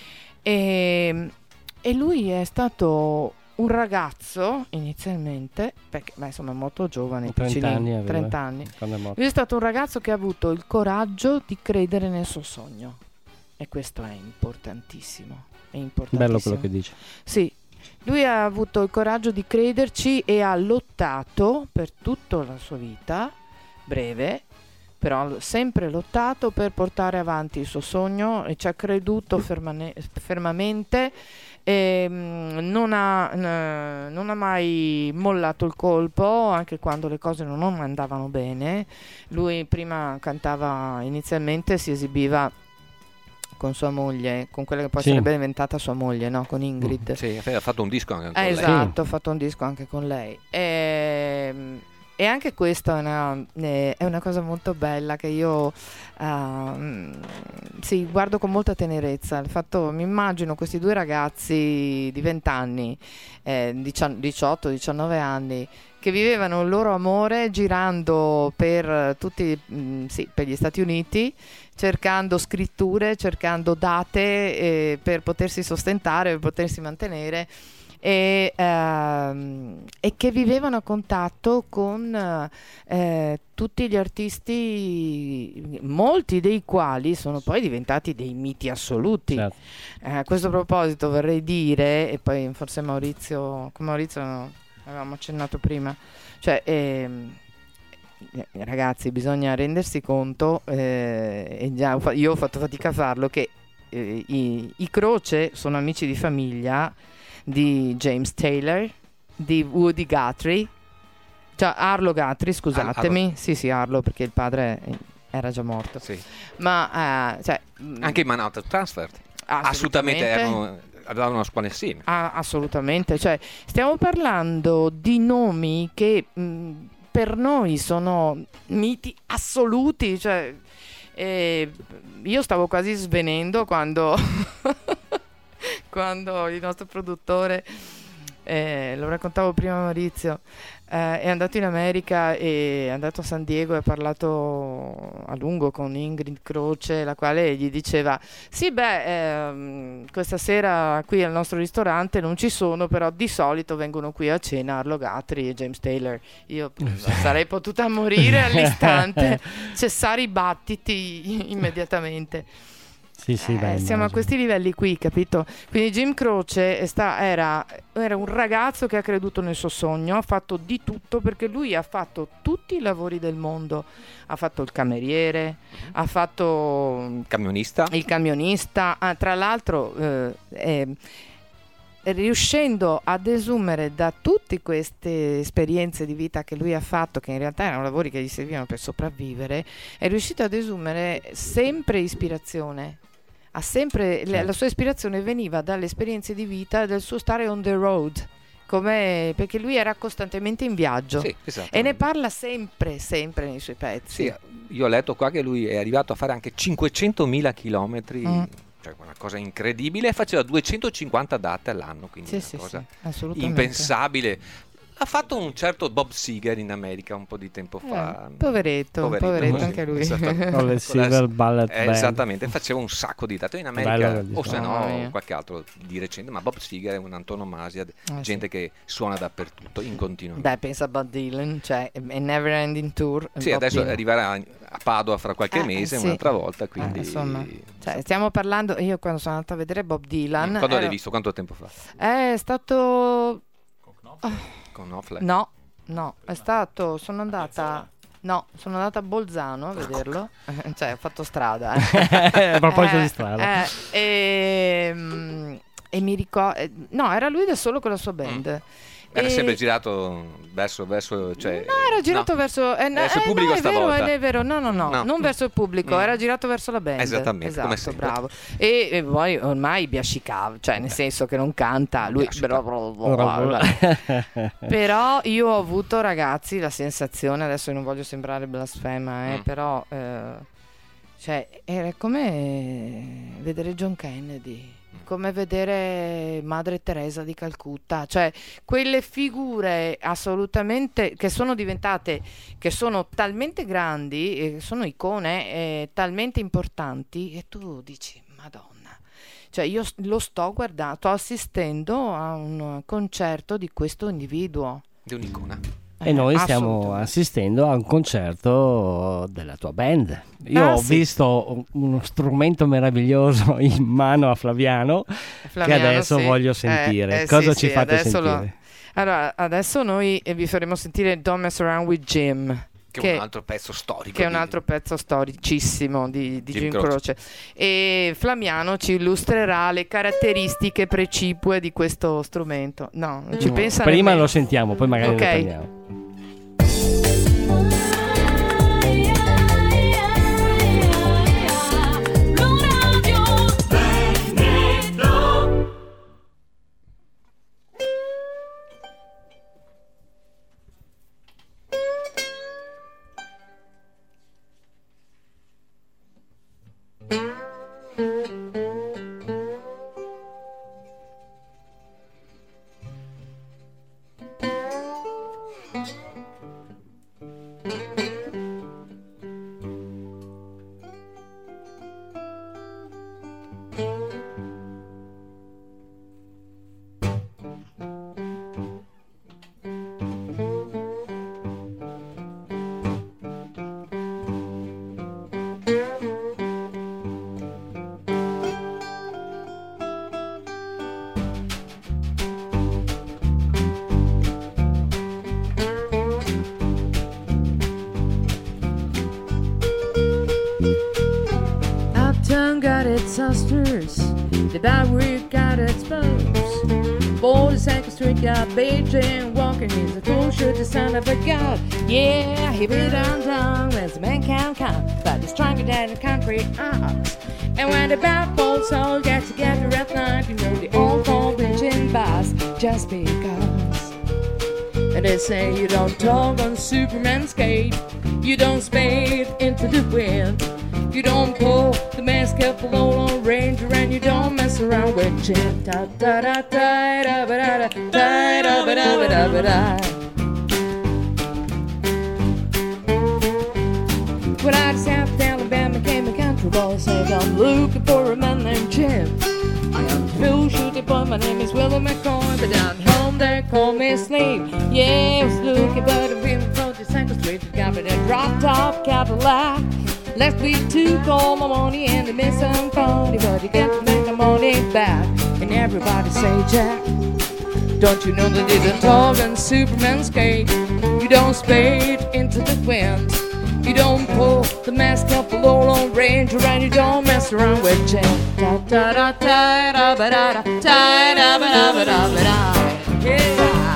E, e lui è stato un ragazzo inizialmente, perché beh, insomma è molto giovane, trenta piccinino, anni aveva, trenta anni. quando è morto. Lui è stato un ragazzo che ha avuto il coraggio di credere nel suo sogno e questo è importantissimo, è importantissimo. Bello quello che dice. Sì, lui ha avuto il coraggio di crederci e ha lottato per tutta la sua vita, breve, però ha sempre lottato per portare avanti il suo sogno e ci ha creduto fermane- fermamente. E, mm, non, ha, n- non ha mai mollato il colpo anche quando le cose non andavano bene. Lui prima cantava, inizialmente si esibiva con sua moglie, con quella che poi Sì. sarebbe diventata sua moglie, no? Con Ingrid. Sì, ha fatto un disco anche con Eh, lei. esatto, ho fatto un disco anche con lei. E, e anche questa è una, eh, è una cosa molto bella che io uh, sì, guardo con molta tenerezza. Il fatto, mi immagino questi due ragazzi di venti anni, eh, diciotto diciannove anni, che vivevano il loro amore girando per tutti, mh, sì, per gli Stati Uniti, cercando scritture, cercando date eh, per potersi sostentare, per potersi mantenere. E, ehm, e che vivevano a contatto con eh, tutti gli artisti, molti dei quali sono poi diventati dei miti assoluti. Certo. Eh, a questo proposito vorrei dire, e poi forse Maurizio, con Maurizio avevamo accennato prima, cioè ehm, eh, ragazzi, bisogna rendersi conto, eh, e già ho fa- io ho fatto fatica a farlo, che eh, i, i Croce sono amici di famiglia di James Taylor, di Woody Guthrie, cioè Arlo Guthrie, scusatemi, Arlo. sì sì Arlo, perché il padre era già morto, Sì. ma eh, cioè, Anche i Manhattan Transfer assolutamente erano, avevano una squadra insieme. Ah, assolutamente, cioè stiamo parlando di nomi che mh, per noi sono miti assoluti, cioè eh, io stavo quasi svenendo quando quando il nostro produttore, eh, lo raccontavo prima a Maurizio, eh, è andato in America e è andato a San Diego e ha parlato a lungo con Ingrid Croce, la quale gli diceva sì beh ehm, questa sera qui al nostro ristorante non ci sono, però di solito vengono qui a cena Arlo Guthrie e James Taylor. Io sarei potuta morire all'istante, cessare i battiti immediatamente. Sì, sì, Eh, beh, siamo a immagino. questi livelli qui, capito? Quindi Jim Croce è sta- era, era un ragazzo che ha creduto nel suo sogno, ha fatto di tutto, perché lui ha fatto tutti i lavori del mondo, ha fatto il cameriere, ha fatto Camionista. il camionista, ah, tra l'altro eh, eh, riuscendo ad desumere da tutte queste esperienze di vita che lui ha fatto, che in realtà erano lavori che gli servivano per sopravvivere, è riuscito ad desumere sempre ispirazione. Ha sempre, la, la sua ispirazione veniva dalle esperienze di vita del suo stare on the road, come, perché lui era costantemente in viaggio, Sì, esatto. e ne parla sempre, sempre nei suoi pezzi. Sì, io ho letto qua che lui è arrivato a fare anche cinquecentomila chilometri, Mm. cioè una cosa incredibile, e faceva duecentocinquanta date all'anno, quindi Sì, una sì, cosa sì, assolutamente. impensabile. Ha fatto un certo Bob Seger in America un po' di tempo fa. Eh, poveretto, poveretto sì, anche lui. esattamente. Con le Silver Ballet Eh, Band. Esattamente, faceva un sacco di date in Bello America, quel disco. o se Mamma mia. no qualche altro di recente, ma Bob Seger è un'antonomasia, Eh, gente che suona dappertutto, in continuo. Beh, pensa a Bob Dylan, cioè è Never Ending Tour. Sì, Bob adesso Dylan. arriverà a Padova fra qualche Eh, mese, sì. un'altra volta, Eh, quindi... insomma, cioè, stiamo parlando, io quando sono andata a vedere Bob Dylan, Quando ero- l'hai visto? Quanto tempo fa? è stato Con Knopfler? no, no, è stato, sono andata no, sono andata a Bolzano a vederlo, cioè ho fatto strada, eh. A proposito Eh, di strada. eh, e, mm, e mi ricordo, no, era lui da solo con la sua band. Era E- sempre girato verso, verso cioè, No, era girato no. verso, eh, no, Verso il eh, pubblico no, è vero, stavolta. è vero, no, no, no, No. non verso il pubblico, Mm. era girato verso la band. Esattamente, esatto, come sempre. bravo. E, e poi ormai biascicava, cioè nel senso che non canta, lui Biascica. però io ho avuto, ragazzi, la sensazione, adesso io non voglio sembrare blasfema, eh, Mm. però eh, cioè era come vedere John Kennedy, come vedere Madre Teresa di Calcutta, cioè quelle figure assolutamente che sono diventate, che sono talmente grandi, eh, sono icone eh, talmente importanti, e tu dici Madonna, cioè io s- lo sto guardando, sto assistendo a un concerto di questo individuo. Di un'icona. E noi stiamo Assolutamente. assistendo a un concerto della tua band. Io Ah, ho sì. visto uno strumento meraviglioso in mano a Flaviano, Flamiano, che adesso sì. voglio Eh, sentire. eh, Cosa sì, ci sì, fate adesso lo- sentire? Allora, adesso noi eh, vi faremo sentire Don't Mess Around with Jim, Che, che- è un altro pezzo storico. che è un di- altro pezzo storicissimo di, di Jim Jim Croce. Croce. E Flamiano ci illustrerà le caratteristiche precipue di questo strumento. No, non ci No, pensa Prima nemmeno. lo sentiamo, poi magari Ok. lo prendiamo. Thank its sisters, the Bowery got exposed. forty-second Street got Beijing walking in the cool shoot the son of a god. Yeah, he be down down as a man can come, but he's stronger than the country ox. And when the bad boys all get together at night, you know they all go bitching bars just because. And they say you don't talk on Superman's cape, you don't spade into the wind, you don't pull the mask up below on Ranger, and you don't mess around with Jim. Da da da da da da da da da da da da da. When I was out of Alabama, came a country boy, said I'm looking for a man named Jim. I am Phil Shooty boy, my name is Willow McCoy, but down home they call me Slim. Yeah, I was looking, but I'm feeling forty-second Street, got me that drop top Cadillac. Left with two call my money and the miss some party, but you got to make the money back. And everybody say, Jack, don't you know that you don't talk on Superman's cake? You don't spade into the wind, you don't pull the mask up below on Ranger, and you don't mess around with Jack. Da da da da da da da da da da da da da. Yeah.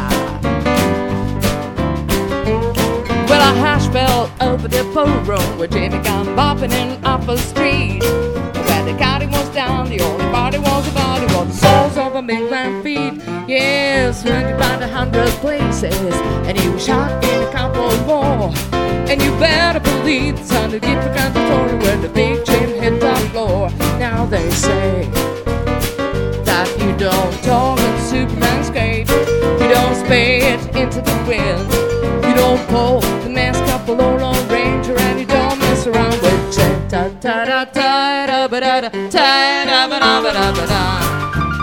Well, I hash fell over the pole road where Jimmy got bopping in off a street. Where the counting was down, the only body was a body, was the soles of a big man feet. Yes, went about a hundred places, and he was shot in a couple more. And you better believe the son of different kind of story when the big Jim hit the floor. Now they say that you don't talk on Superman's cape, you don't spade into the wind, you don't pull the mask up below on Ranger, and you don't mess around with Jet. Da da da da da da da da da da da da da.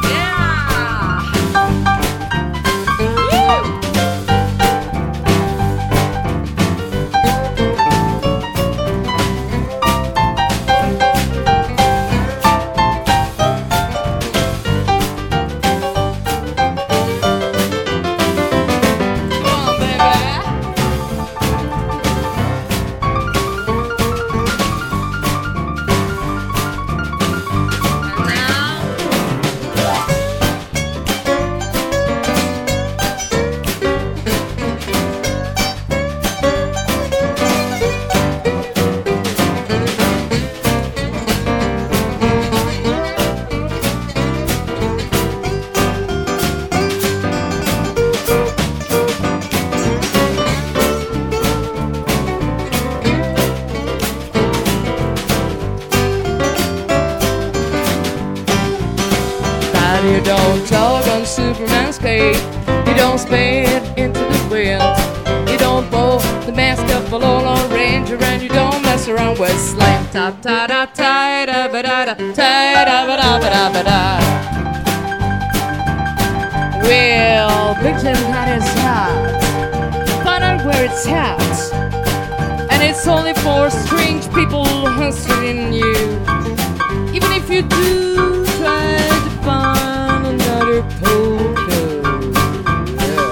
You don't talk on Superman's cape, you don't spade into the wind, you don't pull the mask up below on Ranger, and you don't mess around with Slam. Ta ta da ta da ba da da ta da ba da ba da ba da. Well, Big Jim had his hat, find out where it's at, and it's only for strange people hustling you. Even if you do try to find another poker, yeah.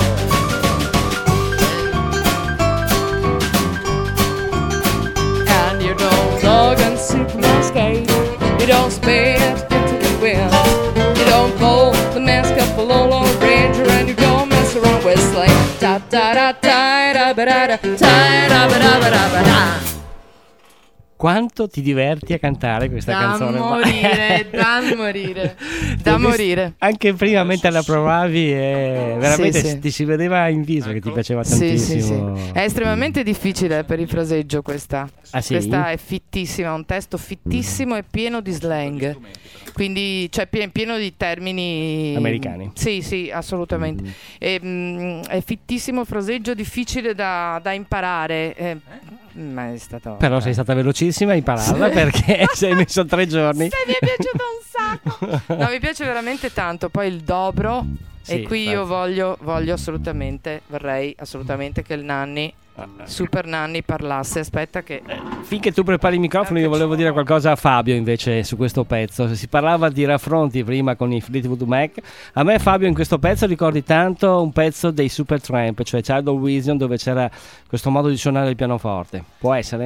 And you don't log on Superman's cape, you don't spade into the wind, you don't pull the mask up below on Ranger, and you don't mess around with Slate. Da da da da da da da da da da da da da. Quanto ti diverti a cantare questa da canzone? Morire, da morire, da morire. Anche prima mentre la provavi e veramente sì, sì. ti si vedeva in viso che ti piaceva tantissimo. Sì, sì, sì. È estremamente difficile per il fraseggio questa. Ah, sì? Questa è fittissima, un testo fittissimo e pieno di slang. Quindi cioè pien- pieno di termini americani. Sì, sì, assolutamente. Mm. E, mh, è fittissimo fraseggio, difficile da, da imparare. Eh, ma è stato. Però sei stata velocissima a impararla perché ci hai messo tre giorni. Sì, mi è piaciuto un sacco. No, mi piace veramente tanto. Poi il dobro. Sì, e qui infatti. io voglio, voglio assolutamente, vorrei assolutamente che il Nanni, Super Nanni, parlasse. Aspetta che eh, finché tu prepari il microfono io volevo dire qualcosa a Fabio invece su questo pezzo. Si parlava di raffronti prima con i Fleetwood Mac. A me Fabio in questo pezzo ricordi tanto un pezzo dei Supertramp, cioè Child of Wisdom, dove c'era questo modo di suonare il pianoforte. Può essere?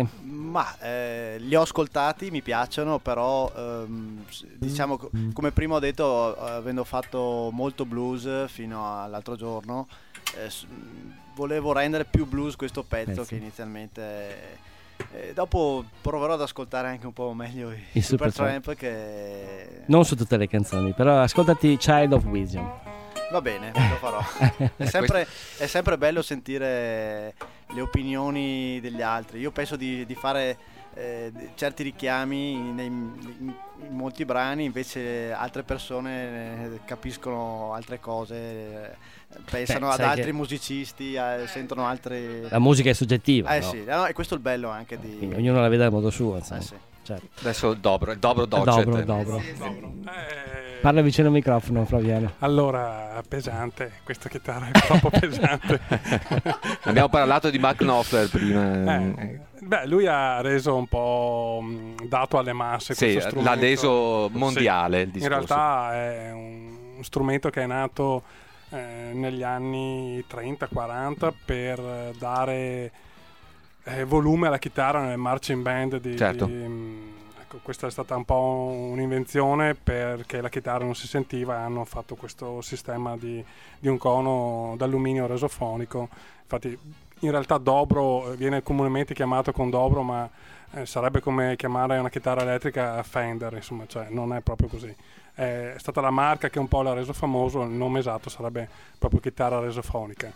Ma eh, li ho ascoltati, mi piacciono, però ehm, diciamo co- come prima ho detto, eh, avendo fatto molto blues fino all'altro giorno, eh, s- volevo rendere più blues questo pezzo, Pezzo. che inizialmente eh, dopo proverò ad ascoltare anche un po' meglio i, I Supertramp, Supertramp. che Non su tutte le canzoni, però ascoltati Child of Wisdom. va bene, lo farò. È sempre, è sempre bello sentire le opinioni degli altri. Io penso di, di fare eh, certi richiami nei, in, in molti brani, invece altre persone eh, capiscono altre cose, eh, pensano Beh, ad sai altri che- musicisti, eh, sentono altri... La musica è soggettiva, Eh no? sì, no, e questo è il bello anche di... Quindi ognuno la vede a modo suo, insomma. Eh sì. Certo. Adesso il dobro, il dobro Dobro, docet. dobro. Eh, Parla vicino al microfono, Flaviano. allora, pesante, questa chitarra è troppo pesante. Abbiamo parlato di Mark Knopfler prima. Eh, beh, lui ha reso un po' mh, dato alle masse Sì, questo strumento. l'ha reso mondiale Sì, il discorso. In realtà è un strumento che è nato eh, negli anni trenta quaranta per dare eh, volume alla chitarra nelle marching band di, Certo. di, mh, ecco, questa è stata un po' un'invenzione perché la chitarra non si sentiva e hanno fatto questo sistema di, di un cono d'alluminio resofonico. Infatti in realtà dobro viene comunemente chiamato con dobro, ma eh, sarebbe come chiamare una chitarra elettrica Fender, insomma, cioè non è proprio così. È stata la marca che un po' l'ha reso famoso, il nome esatto sarebbe proprio chitarra resofonica.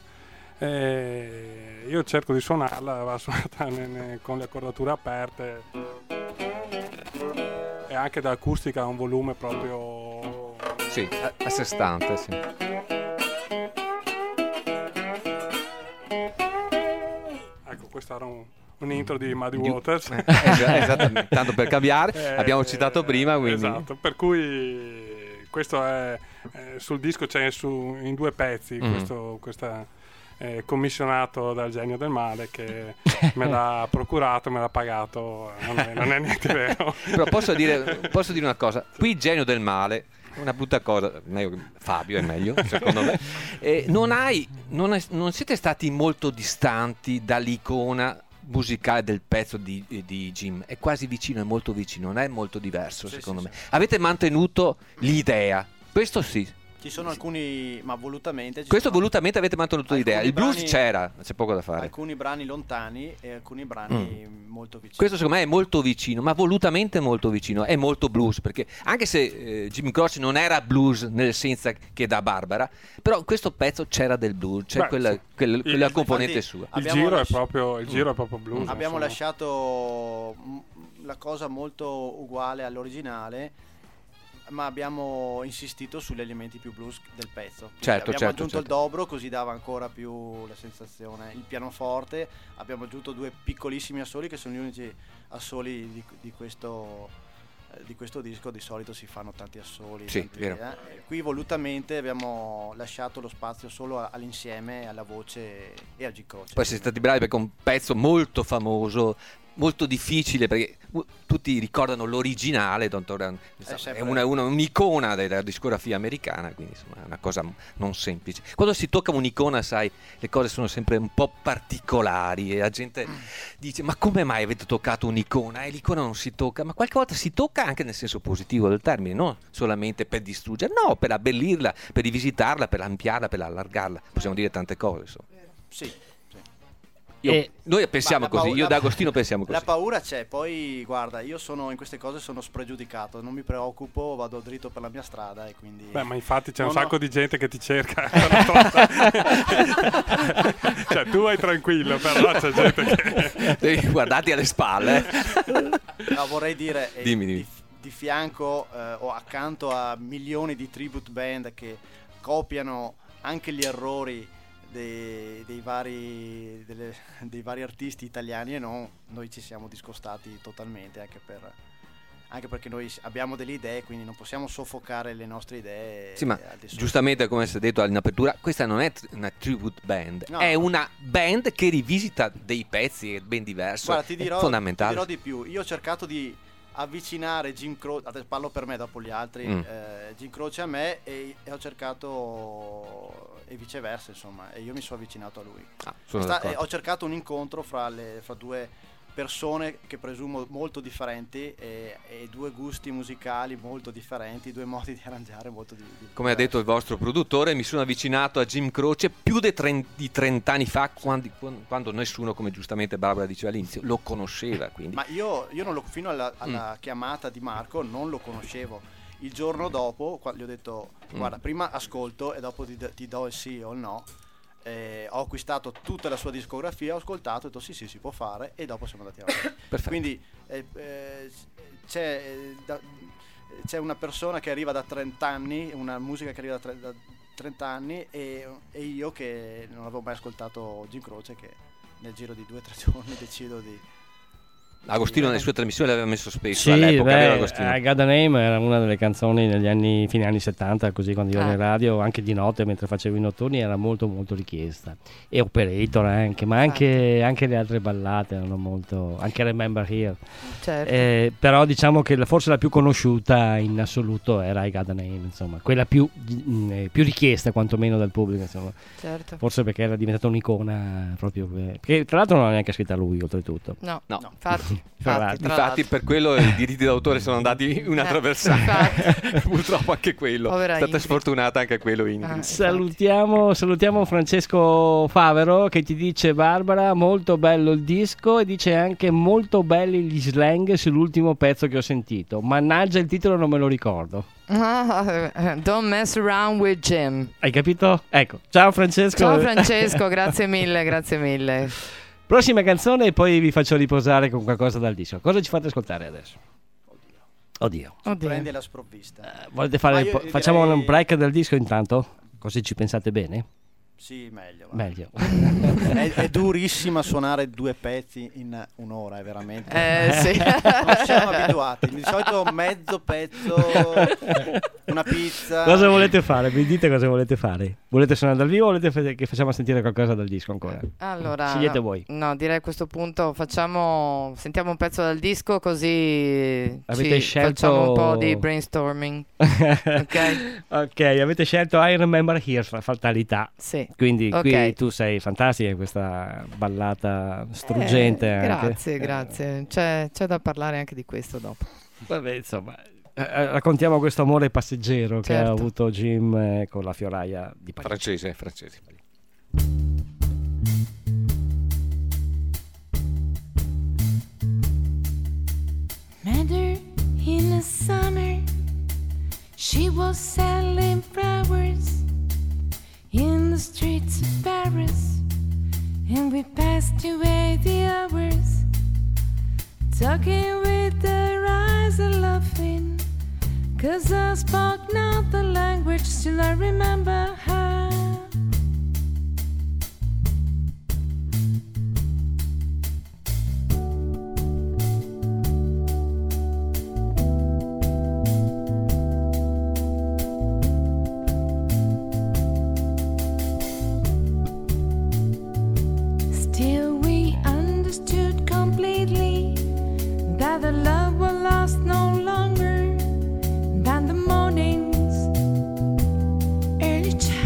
E io cerco di suonarla, va suonata ne- ne- con le accordature aperte e anche da acustica ha un volume proprio... Sì, a, a sé stante, sì. Ecco, questo era un, un intro di Muddy Di- Waters. eh, esa- esattamente, tanto per cambiare, Eh, abbiamo citato prima, quindi... Esatto, per cui questo è eh, sul disco c'è su, in due pezzi Mm. questo questa, eh, commissionato dal genio del male che me l'ha procurato, me l'ha pagato, non è, non è niente vero. Però posso dire, posso dire una cosa, qui il genio del male, una brutta cosa, meglio, Fabio è meglio secondo me, eh, non, hai, non, è- non siete stati molto distanti dall'icona musicale del pezzo di, di Jim, è quasi vicino, è molto vicino, non è molto diverso Sì, secondo sì, me. sì. Avete mantenuto l'idea, questo sì, Ci sono alcuni, ma volutamente... ci questo sono volutamente avete mantenuto l'idea, il Alcuni blues brani- c'era, c'è poco da fare. alcuni brani lontani e alcuni brani molto vicini. Questo secondo me è molto vicino, ma volutamente molto vicino, è molto blues, perché anche se eh, Jimmy Croce non era blues nel senso che da Barbara, però in questo pezzo c'era del blues, c'è Beh, quella, sì. quella- Il- quella infatti, componente sua. Il Abbiamo giro, lasci- è proprio, il giro è proprio blues. Abbiamo insomma. lasciato mm, la cosa molto uguale all'originale, ma abbiamo insistito sugli elementi più blues del pezzo. Quindi Certo, abbiamo certo, aggiunto certo. il dobro, così dava ancora più la sensazione. Il pianoforte, abbiamo aggiunto due piccolissimi assoli che sono gli unici assoli di, di questo eh, di questo disco. Di solito si fanno tanti assoli, Sì, tanti, vero. eh. Qui volutamente abbiamo lasciato lo spazio solo a- all'insieme, alla voce e a G Croce. Poi siete stati bravi perché è un pezzo molto famoso, molto difficile, perché uh, tutti ricordano l'originale, Don Torran, insomma, è sempre- una, una- un'icona della discografia americana, quindi insomma è una cosa non semplice. Quando si tocca un'icona, sai, le cose sono sempre un po' particolari e la gente dice ma come mai avete toccato un'icona? E l'icona non si tocca, ma qualche volta si tocca anche nel senso positivo del termine, non solamente per distruggere, no, per abbellirla, per rivisitarla, per ampliarla, per allargarla, possiamo dire tante cose, insomma. Sì. Io- E- noi pensiamo Ma la così, paura- io da Agostino pensiamo così. La paura c'è, poi guarda, io sono in queste cose sono spregiudicato, non mi preoccupo, vado dritto per la mia strada e quindi... Beh, ma infatti c'è un Non ho- sacco di gente che ti cerca. Cioè, tu vai tranquillo, però c'è gente che... Devi guardarti alle spalle. No, vorrei dire, eh, Dimmi, dimmi. Di, di fianco eh, o accanto a milioni di tribute band che copiano anche gli errori dei, dei, vari, delle- dei vari artisti italiani e non, noi ci siamo discostati totalmente, anche per... anche perché noi abbiamo delle idee, quindi non possiamo soffocare le nostre idee. Sì, ma al di sopra. giustamente come si è detto in apertura, questa non è tr- una tribute band, No. è una band che rivisita dei pezzi, è ben diverso, Guarda, ti è dirò, ti fondamentale. dirò di più. Io ho cercato di avvicinare Jim Croce, adesso parlo per me, dopo gli altri, Mm. eh, Jim Croce a me e, e ho cercato e viceversa, insomma, e io mi sono avvicinato a lui. Ah, sono Sta- d'accordo. eh, ho cercato un incontro fra, le, fra due persone che presumo molto differenti e, e due gusti musicali molto differenti, due modi di arrangiare molto di, di come ha detto il vostro produttore, mi sono avvicinato a Jim Croce più di trenta anni fa, quando, quando nessuno, come giustamente Barbara diceva all'inizio, lo conosceva, quindi. Ma io, io non lo, fino alla, alla mm. chiamata di Marco non lo conoscevo. Il giorno dopo gli ho detto guarda, mm. prima ascolto e dopo ti, ti do il sì o il no. Eh, ho acquistato tutta la sua discografia, ho ascoltato, ho detto sì sì si può fare e dopo siamo andati avanti. Quindi eh, eh, c'è, eh, da, c'è una persona che arriva da trenta anni, una musica che arriva da, tre, da trenta anni e, e io che non avevo mai ascoltato Jim Croce, che nel giro di due o tre giorni decido di... Agostino nelle sue trasmissioni l'aveva messo spesso, sì, all'epoca, beh, vero Agostino? I Got a Name era una delle canzoni negli anni, fine anni settanta, così quando io ero Ah. in radio, anche di notte mentre facevo i notturni, era molto molto richiesta. E Operator anche, ma anche, anche le altre ballate erano molto, anche Remember Here. Certo. Eh, però diciamo che la- forse la più conosciuta in assoluto era I Got a Name, insomma, quella più, mh, più richiesta quantomeno dal pubblico, insomma. Certo. Forse perché era diventata un'icona proprio, eh, che tra l'altro non l'ha neanche scritta lui oltretutto. No, No. No. infatti, Fra infatti, tra Infatti l'altro. per quello i diritti d'autore sono andati un'altra Eh, versata. infatti. Purtroppo anche quello. Povera È stata Ingrid. sfortunata anche quello Ingrid. Ah. Salutiamo, salutiamo Francesco Favero che ti dice: Barbara, molto bello il disco, e dice anche molto belli gli slang sull'ultimo pezzo che ho sentito. Mannaggia, il titolo non me lo ricordo. Ah, Don't mess around with Jim. Hai capito? Ecco, ciao Francesco. Ciao Francesco, grazie mille, grazie mille. Prossima canzone e poi vi faccio riposare con qualcosa dal disco. Cosa ci fate ascoltare adesso? Oddio. Oddio. Prende la sprovvista. Eh, volete fare Ma un io po'- direi- facciamo un break del disco intanto? Così ci pensate bene? Sì, meglio. va. Meglio. È, è durissima suonare due pezzi in un'ora, è veramente. Eh, sì. Non siamo abituati. Di solito mezzo pezzo, una pizza. Cosa volete fare? Mi dite cosa volete fare? Volete suonare dal vivo o volete fa- che facciamo sentire qualcosa dal disco ancora? Allora, Scegliete voi. No, direi a questo punto facciamo sentiamo un pezzo dal disco, così Avete ci scelto- facciamo un po' di brainstorming. Ok? Ok, avete scelto I Remember Here, fa- fatalità. Sì. Quindi Ok. qui tu sei fantastica in questa ballata struggente Eh, anche. grazie, grazie. C'è, c'è da parlare anche di questo dopo. Vabbè, insomma, eh, eh, raccontiamo questo amore passeggero che ha Certo. avuto Jim eh, con la fioraia di Parigi. Francese, francese. Met her in the summer. She was selling flowers in the streets of Paris, and we passed away the hours, talking with their eyes and laughing, 'cause I spoke not the language, still I remember her. Still we understood completely that the love will last no longer than the morning's early child.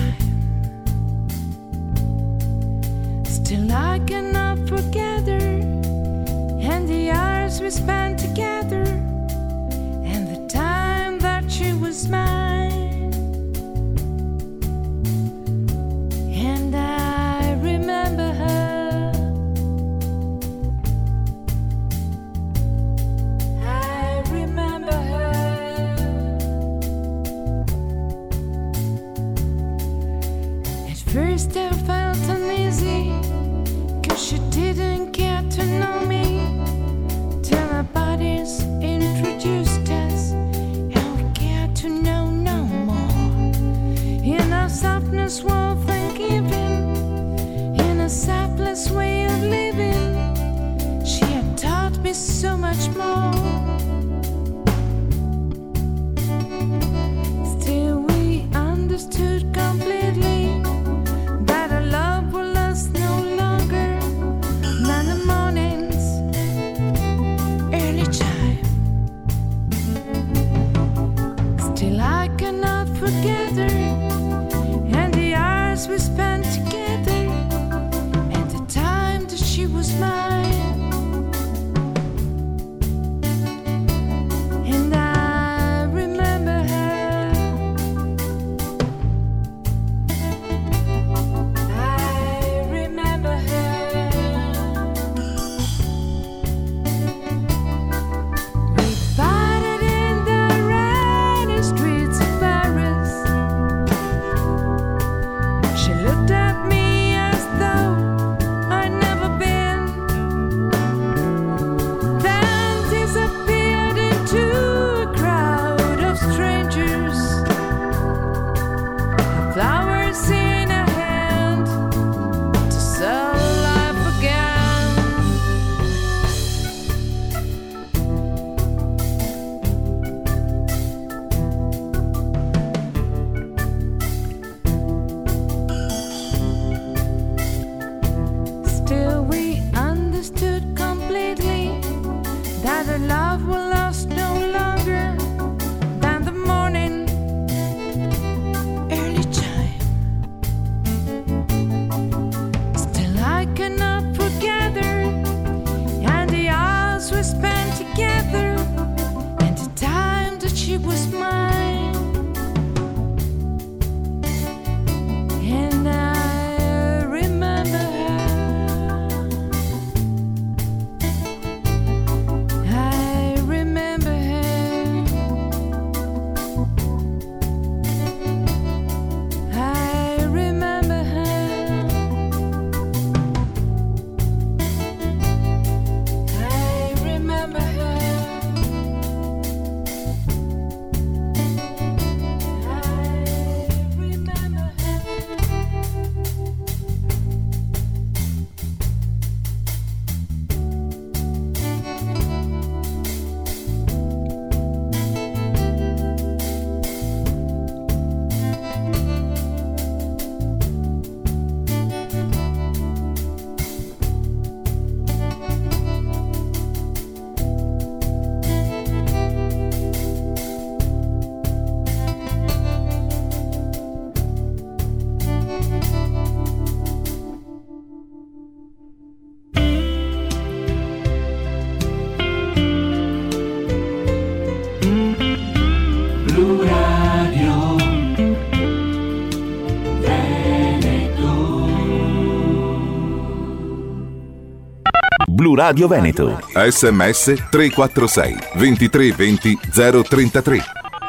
Radio Veneto. sms tre quattro sei ventitré venti zero trentatré.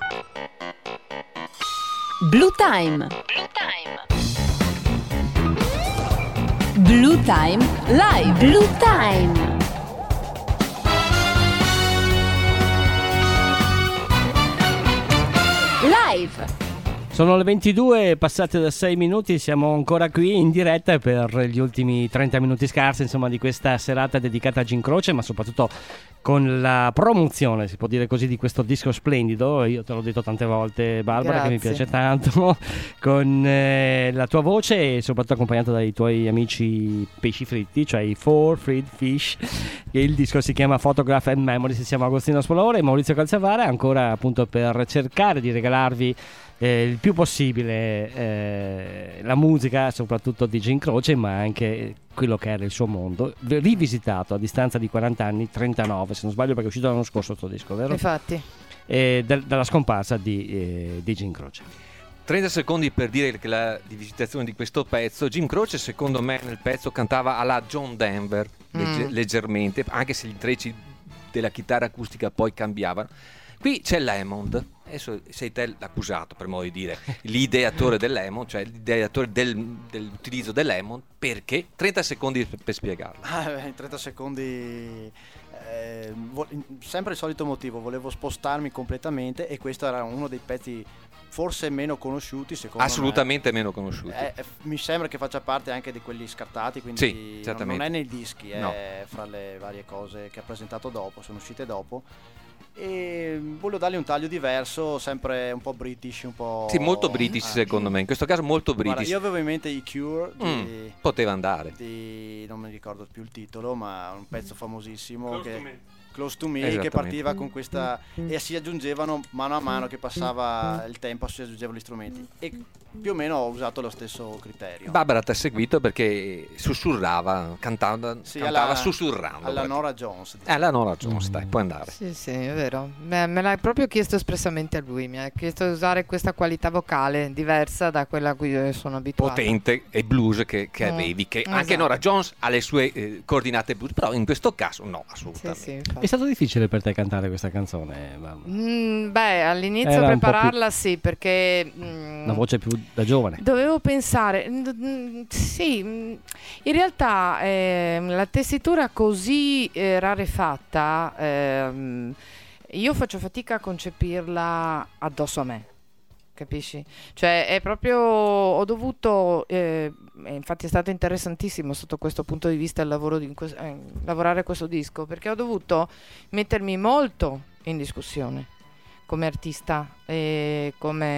Blue Time. Blue Time Live. Blue Time. Live. Sono le ventidue, passate da sei minuti, siamo ancora qui in diretta per gli ultimi trenta minuti scarsi, insomma, di questa serata dedicata a Jim Croce, ma soprattutto con la promozione, si può dire così, di questo disco splendido. Io te l'ho detto tante volte, Barbara, Grazie. che mi piace tanto, con eh, la tua voce e soprattutto accompagnato dai tuoi amici pesci fritti, cioè i Four Fried Fish. E il disco si chiama Photograph and Memories. Siamo Agostino Spolore e Maurizio Calzavara, ancora appunto per cercare di regalarvi Eh, il più possibile eh, la musica, soprattutto di Jim Croce, ma anche quello che era il suo mondo, rivisitato a distanza di quaranta anni, trentanove se non sbaglio, perché è uscito l'anno scorso questo disco, vero? Infatti. Eh, da, dalla scomparsa di, eh, di Jim Croce. trenta secondi per dire che la rivisitazione di questo pezzo, Jim Croce secondo me nel pezzo cantava alla John Denver, legge- Mm. leggermente, anche se gli intrecci della chitarra acustica poi cambiavano. Qui c'è l'Hammond, adesso sei te l'accusato, per modo di dire, l'ideatore dell'Hammond, cioè l'ideatore del, dell'utilizzo dell'Hammond, perché? trenta secondi per, per spiegarlo. Ah, in trenta secondi, eh, vo- sempre il solito motivo, volevo spostarmi completamente e questo era uno dei pezzi forse meno conosciuti, secondo Assolutamente me. meno conosciuti. Eh, eh, mi sembra che faccia parte anche di quelli scartati, quindi Sì, non, certamente. non è nei dischi, è No. fra le varie cose che ha presentato dopo, sono uscite dopo. E voglio dargli un taglio diverso, sempre un po' british, un po'... Sì, molto british Ah, secondo me, in questo caso molto Guarda, british. io avevo in mente i Cure di, Mm, poteva andare. di- non mi ricordo più il titolo, ma un pezzo famosissimo Close che to Me. Close to Me, che Esattamente. partiva con questa e si aggiungevano mano a mano che passava il tempo, si aggiungevano gli strumenti e più o meno ho usato lo stesso criterio. Barbara ti ha seguito perché sussurrava, cantava, Sì, cantava alla- sussurrando. alla guarda. Nora Jones. Eh, la Nora Jones, dai, puoi andare. Sì, sì, è vero. Me, me l'ha proprio chiesto espressamente a lui. Mi ha chiesto di usare questa qualità vocale diversa da quella a cui io sono abituato. Potente e blues che, che Mm, avevi, che anche esatto. Nora Jones ha le sue eh, coordinate blues, però in questo caso no, Sì, assolutamente. sì, infatti. È stato difficile per te cantare questa canzone, Barbara? Mm, beh, all'inizio Era un po' prepararla sì, perché mm, Una voce più da giovane. dovevo pensare, mm, mm, sì, mm, in realtà ehm, la tessitura così eh, rarefatta, ehm, io faccio fatica a concepirla addosso a me. Capisci? Cioè è proprio, ho dovuto, eh, e infatti è stato interessantissimo sotto questo punto di vista il lavoro di que- eh, lavorare a questo disco, perché ho dovuto mettermi molto in discussione come artista e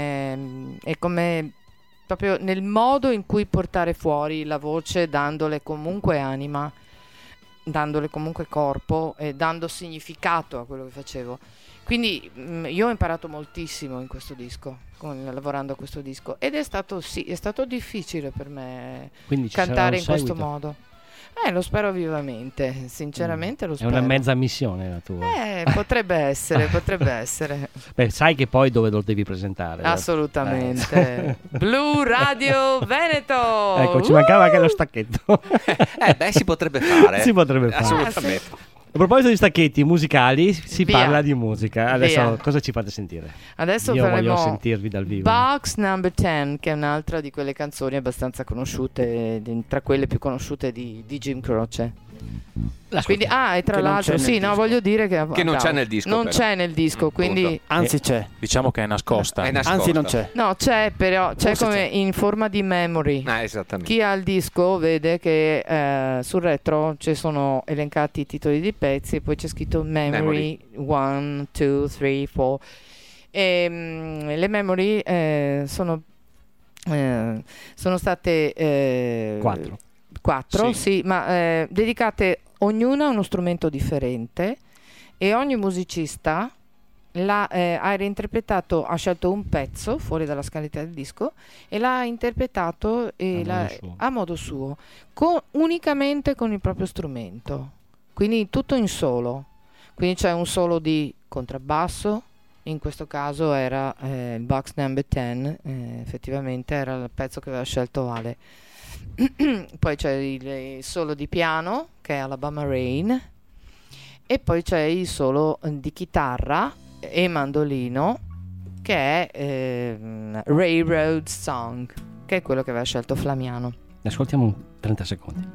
come, e come proprio nel modo in cui portare fuori la voce, dandole comunque anima, dandole comunque corpo e dando significato a quello che facevo. Quindi mh, io ho imparato moltissimo in questo disco, con- lavorando a questo disco, ed è stato sì, è stato difficile per me Quindi ci sarà cantare un in questo seguito? modo. Eh, lo spero vivamente, sinceramente lo È spero. una mezza missione la tua. Eh, potrebbe essere, potrebbe essere. Beh, sai che poi dove lo devi presentare? Assolutamente. Blue Radio Veneto. Ecco, ci mancava anche lo stacchetto. Eh, beh, si potrebbe fare. Si potrebbe fare. Assolutamente. A proposito di stacchetti musicali, si Via. parla di musica. Adesso Via. cosa ci fate sentire? Adesso Io faremo voglio sentirvi dal vivo. Box Number dieci, che è un'altra di quelle canzoni abbastanza conosciute, di- tra quelle più conosciute di, di Jim Croce. Quindi, ah, e tra Che non l'altro, c'è nel sì, no, disco. voglio dire che, Che non bravo, c'è nel disco, Non però. c'è nel disco, Mm, quindi punto. Anzi c'è, Diciamo che è nascosta. È nascosta. anzi non c'è. no, c'è però, c'è Forse come c'è. in forma di memory. Ah, esattamente. Chi ha il disco vede che eh, sul retro ci sono elencati i titoli dei pezzi e poi c'è scritto Memory uno, due, tre, quattro. E, mm, le memory eh, sono, eh, sono state eh, Quattro. quattro, Sì. sì, ma eh, dedicate ognuna a uno strumento differente e ogni musicista l'ha, eh, ha reinterpretato, ha scelto un pezzo fuori dalla scaletta del disco e l'ha interpretato e A l'ha- modo suo. a modo suo, co- unicamente con il proprio strumento, quindi tutto in solo. Quindi c'è un solo di contrabbasso, in questo caso era eh, il Box Number dieci, eh, effettivamente era il pezzo che aveva scelto Ale. Poi c'è il, il solo di piano che che è Alabama Rain, e poi c'è il solo di chitarra e mandolino che è eh, Railroad Song, che è quello che aveva scelto Flamiano. Ne ascoltiamo trenta secondi.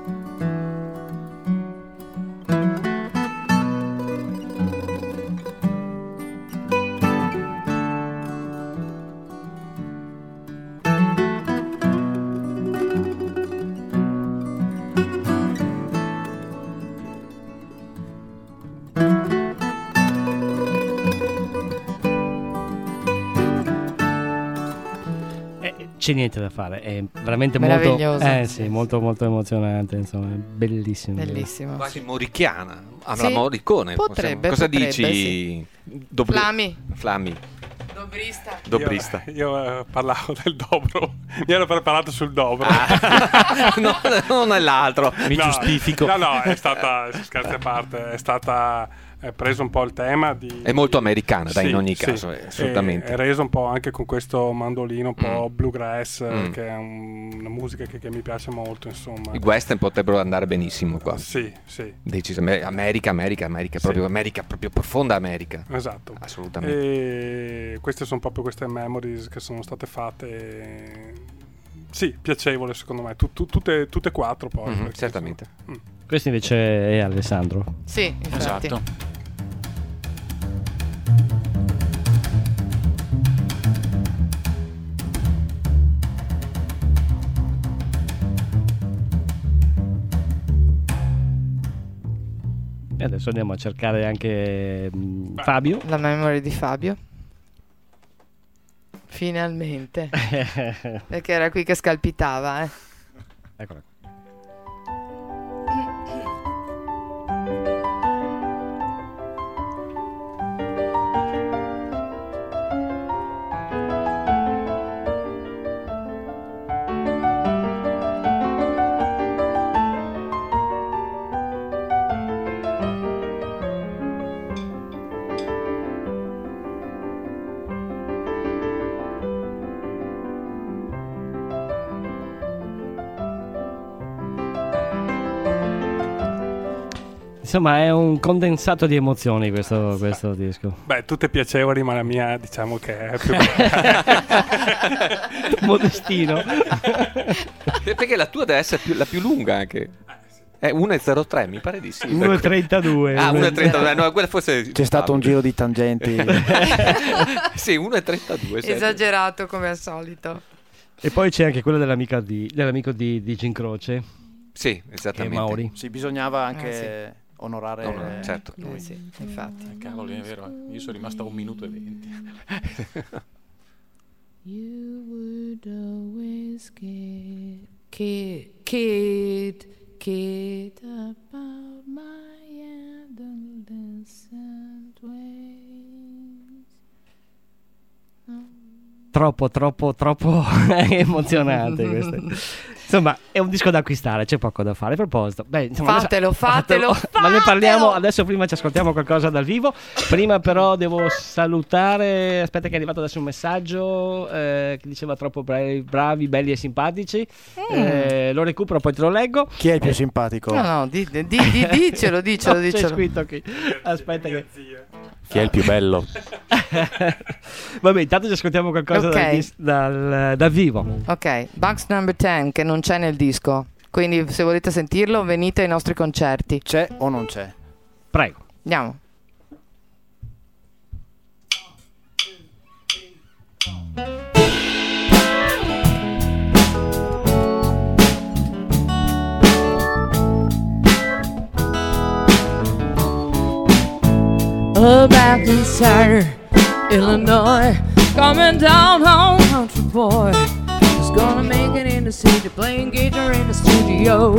C'è niente da fare, è veramente molto, eh, sì, molto molto emozionante, insomma, è bellissimo. Bellissimo. Quasi morichiana, alla sì, Morricone. potrebbe, Cosa potrebbe, dici? Sì. Dobr- Flami. Flami. Dobrista. Dobrista. Io, io eh, parlavo del dobro, mi ero preparato sul dobro. Ah. no, non è l'altro. Mi no, giustifico. No, no, è stata, scherzi a parte, è stata è preso un po' il tema di... È molto americana, dai, sì, in ogni sì. caso, eh, assolutamente. È reso un po' anche con questo mandolino un po' Mm. bluegrass, Mm. che è un- una musica che, che mi piace molto, insomma. I western potrebbero andare benissimo qua. Sì, sì. Decisamente. America, America, America, Sì. proprio America, proprio profonda America. Esatto. Assolutamente. E queste sono proprio queste memories che sono state fatte. Sì, piacevole secondo me. Tu- tu- tutte, tutte e quattro poi. Mhm, perché, certamente. insomma, mm. Questo invece è Alessandro. Sì, infatti. Esatto. E adesso andiamo a cercare anche mh, Fabio. La memoria di Fabio. Finalmente. Perché era qui che scalpitava, eh. Eccola. Insomma, è un condensato di emozioni questo, questo disco. Beh, tutte piacevoli, ma la mia diciamo che è più modestino. Perché la tua deve essere più- la più lunga anche. È uno e zero tre, mi pare di sì. uno e trentadue. Ah, uno e trentadue, no, quella forse C'è stato un giro di tangenti. Sì, uno e trentadue. sì. Esagerato come al solito. E poi c'è anche quello dell'amica di, dell'amico di, di Gin Croce. Sì, Che è esattamente. Mauri. Sì, bisognava anche Eh, onorare No, no, certo. lui. Eh, sì, infatti. Eh, cavolo, è vero. Io sono rimasto a un minuto e venti. You would always kid, kid, kid, kid about my adolescent ways. Troppo, troppo, troppo emozionante questo. Insomma, è un disco da acquistare, c'è poco da fare. A proposito, beh, insomma, Fatelo, adesso- fatelo, Ma ne parliamo fatelo! adesso. Prima ci ascoltiamo qualcosa dal vivo. Prima, però, devo salutare. Aspetta, che è arrivato adesso un messaggio eh, che diceva troppo bravi, bravi, belli e simpatici. Mm. Eh, lo recupero, poi te lo leggo. Chi è il più simpatico? No, no, di, di, di- dicelo, dicelo, No, c'è dicelo. scritto qui. Aspetta, che. Chi è il più bello? Vabbè, intanto ci ascoltiamo qualcosa Ok. dal, dis- dal, dal vivo. Ok, Bugs Number dieci che non c'è nel disco. Quindi se volete sentirlo venite ai nostri concerti. C'è o non c'è? Prego. Andiamo. Oh, back inside Illinois, coming down home, country boy. Just gonna make it in the city, playing guitar in the studio.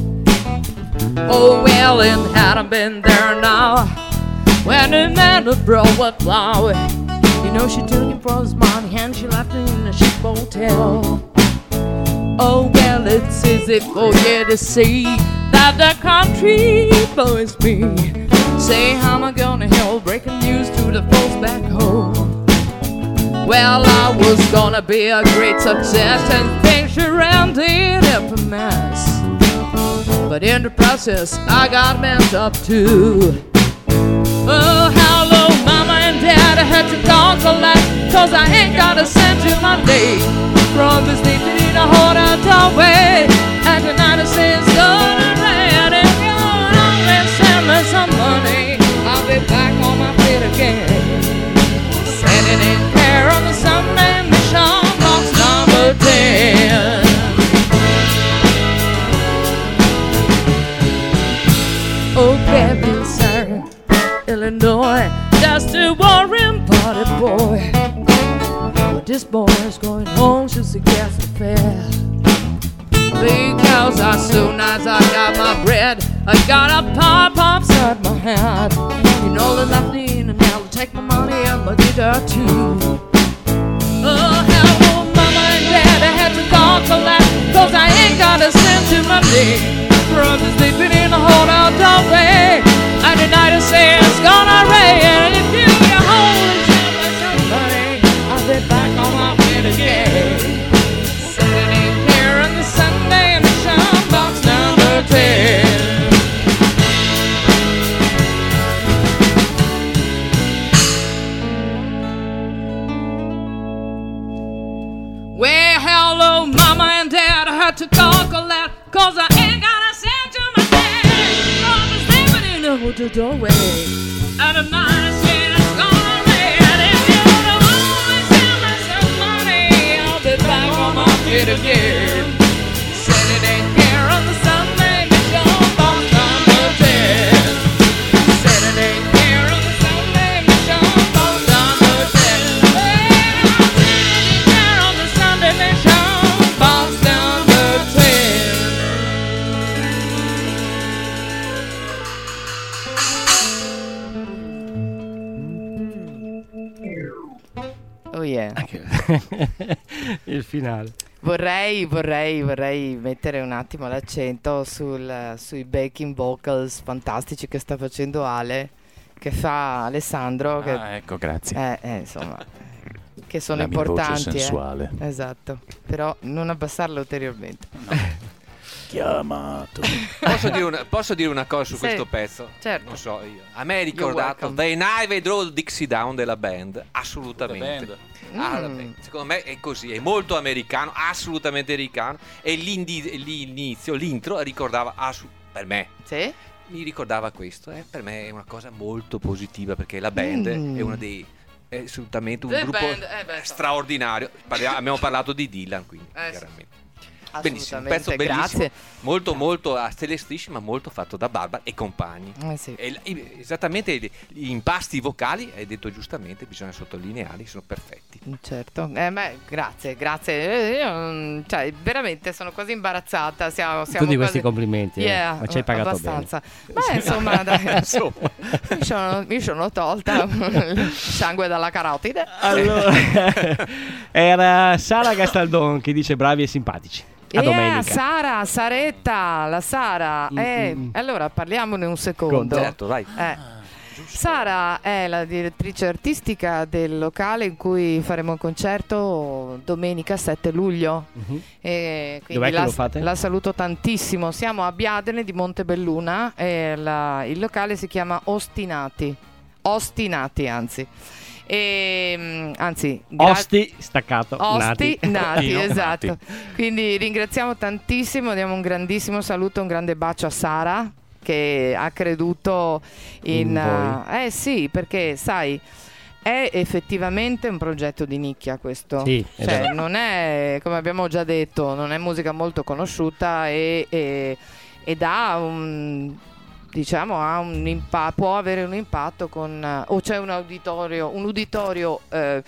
Oh, well, it hadn't been there now when the man that brought what flower. You know, she took him for his money and she left him in a cheap hotel. Oh, well, it's easy for you to see that the country boy is me. Say, how am I gonna help breaking news to the folks back home? Well, I was gonna be a great success and things sure ended up a mess. but in the process I got messed up too. Oh, how low mama and dad had to talk a lot, cause I ain't got a cent to my name. From the sleeping in a hotel doorway, and tonight I say it's gonna rain. If you only send me some money, I'll be back on my feet again. Sending in care on the Sunday mission box number ten. Oh, baby, sir, Illinois, just a worrying body boy. But this boy's going home since he gets the fair. Because as soon as I got my bread, I got a pop upside my head. You know that left me in and I'll take my money and my guitar too. Oh, hello, mama and dad, I had to talk a lot, cause I ain't got a cent to my name. Brother sleeping in a hotel doorway, and tonight I say it's gonna rain. And if you get home and tell me somebody, I'll be back on my feet again. Sitting in here on the Sunday in the shop box number ten. Well, hello, mama and dad, I had to talk a lot, cause I ain't got a cent to my name. I'm sleeping in the hotel doorway, and tonight I said it's gonna rain. And if you don't want to send me some money, I'll be back on my feet again. Sitting in here on the Sunday mission box number ten. Sitting in here on the Sunday mission box number ten. Well, I'm sitting here on the Sunday mission box number ten. Oh yeah. Il finale. Vorrei, vorrei, vorrei mettere un attimo l'accento sul, sui backing vocals fantastici che sta facendo Ale, che fa Alessandro. Che, Ah, ecco, grazie. eh, eh, insomma, che sono La mia voce importanti. eh. sensuale. Esatto, però non abbassarlo ulteriormente. Chiamato. Posso dire una, posso dire una cosa su Sì, questo pezzo? certo. Non so io. A me è ricordato welcome. The Night Vedrò il Dixie Down della band. Assolutamente. band. Ah, la Mm. band. Secondo me è così, è molto americano, assolutamente americano. E l'indi- l'inizio, l'intro ricordava assu- per me. Sì? Mi ricordava questo, eh, per me è una cosa molto positiva perché la band Mm. è una dei è assolutamente un The gruppo band, eh beh, straordinario. Parliamo- abbiamo parlato di Dylan, quindi Eh, sì. chiaramente. Benissimo, un pezzo Assolutamente, bellissimo, grazie. molto molto a stelle strisce, ma molto fatto da Barbara e compagni. Eh sì. E l- e- esattamente gli gli impasti vocali, hai detto giustamente, bisogna sottolinearli, sono perfetti. Certo, eh, beh, grazie, grazie. Eh, Io, mm, cioè, veramente sono quasi imbarazzata. Siamo, siamo Tutti questi quasi... complimenti, eh, Yeah, ma ci hai pagato abbastanza. bene. Beh, insomma, dai, Insomma. mi, sono, mi sono tolta il sangue dalla carotide. Allora, era Sara Gastaldon che dice bravi e simpatici. A Eh, domenica. Sara, Saretta, la Sara. Eh, Mm-mm. allora parliamone un secondo. Certo, vai. Eh. Sara è la direttrice artistica del locale in cui faremo il concerto domenica sette luglio. Mhm. E quindi Dov'è che la, lo fate? la saluto tantissimo. Siamo a Biadene di Montebelluna e la- il locale si chiama Ostinati. Ostinati, anzi. E, mm, anzi, gra- Osti staccato. Osti, nati. nati, Io, esatto. nati. Quindi ringraziamo tantissimo, diamo un grandissimo saluto, un grande bacio a Sara che ha creduto in... In voi. uh, eh sì, perché sai, è effettivamente un progetto di nicchia questo. Sì, è cioè, vero. non è, come abbiamo già detto, non è musica molto conosciuta e, e, ed ha un... diciamo ha un impa- può avere un impatto con eh, o c'è un uditorio un uditorio eh,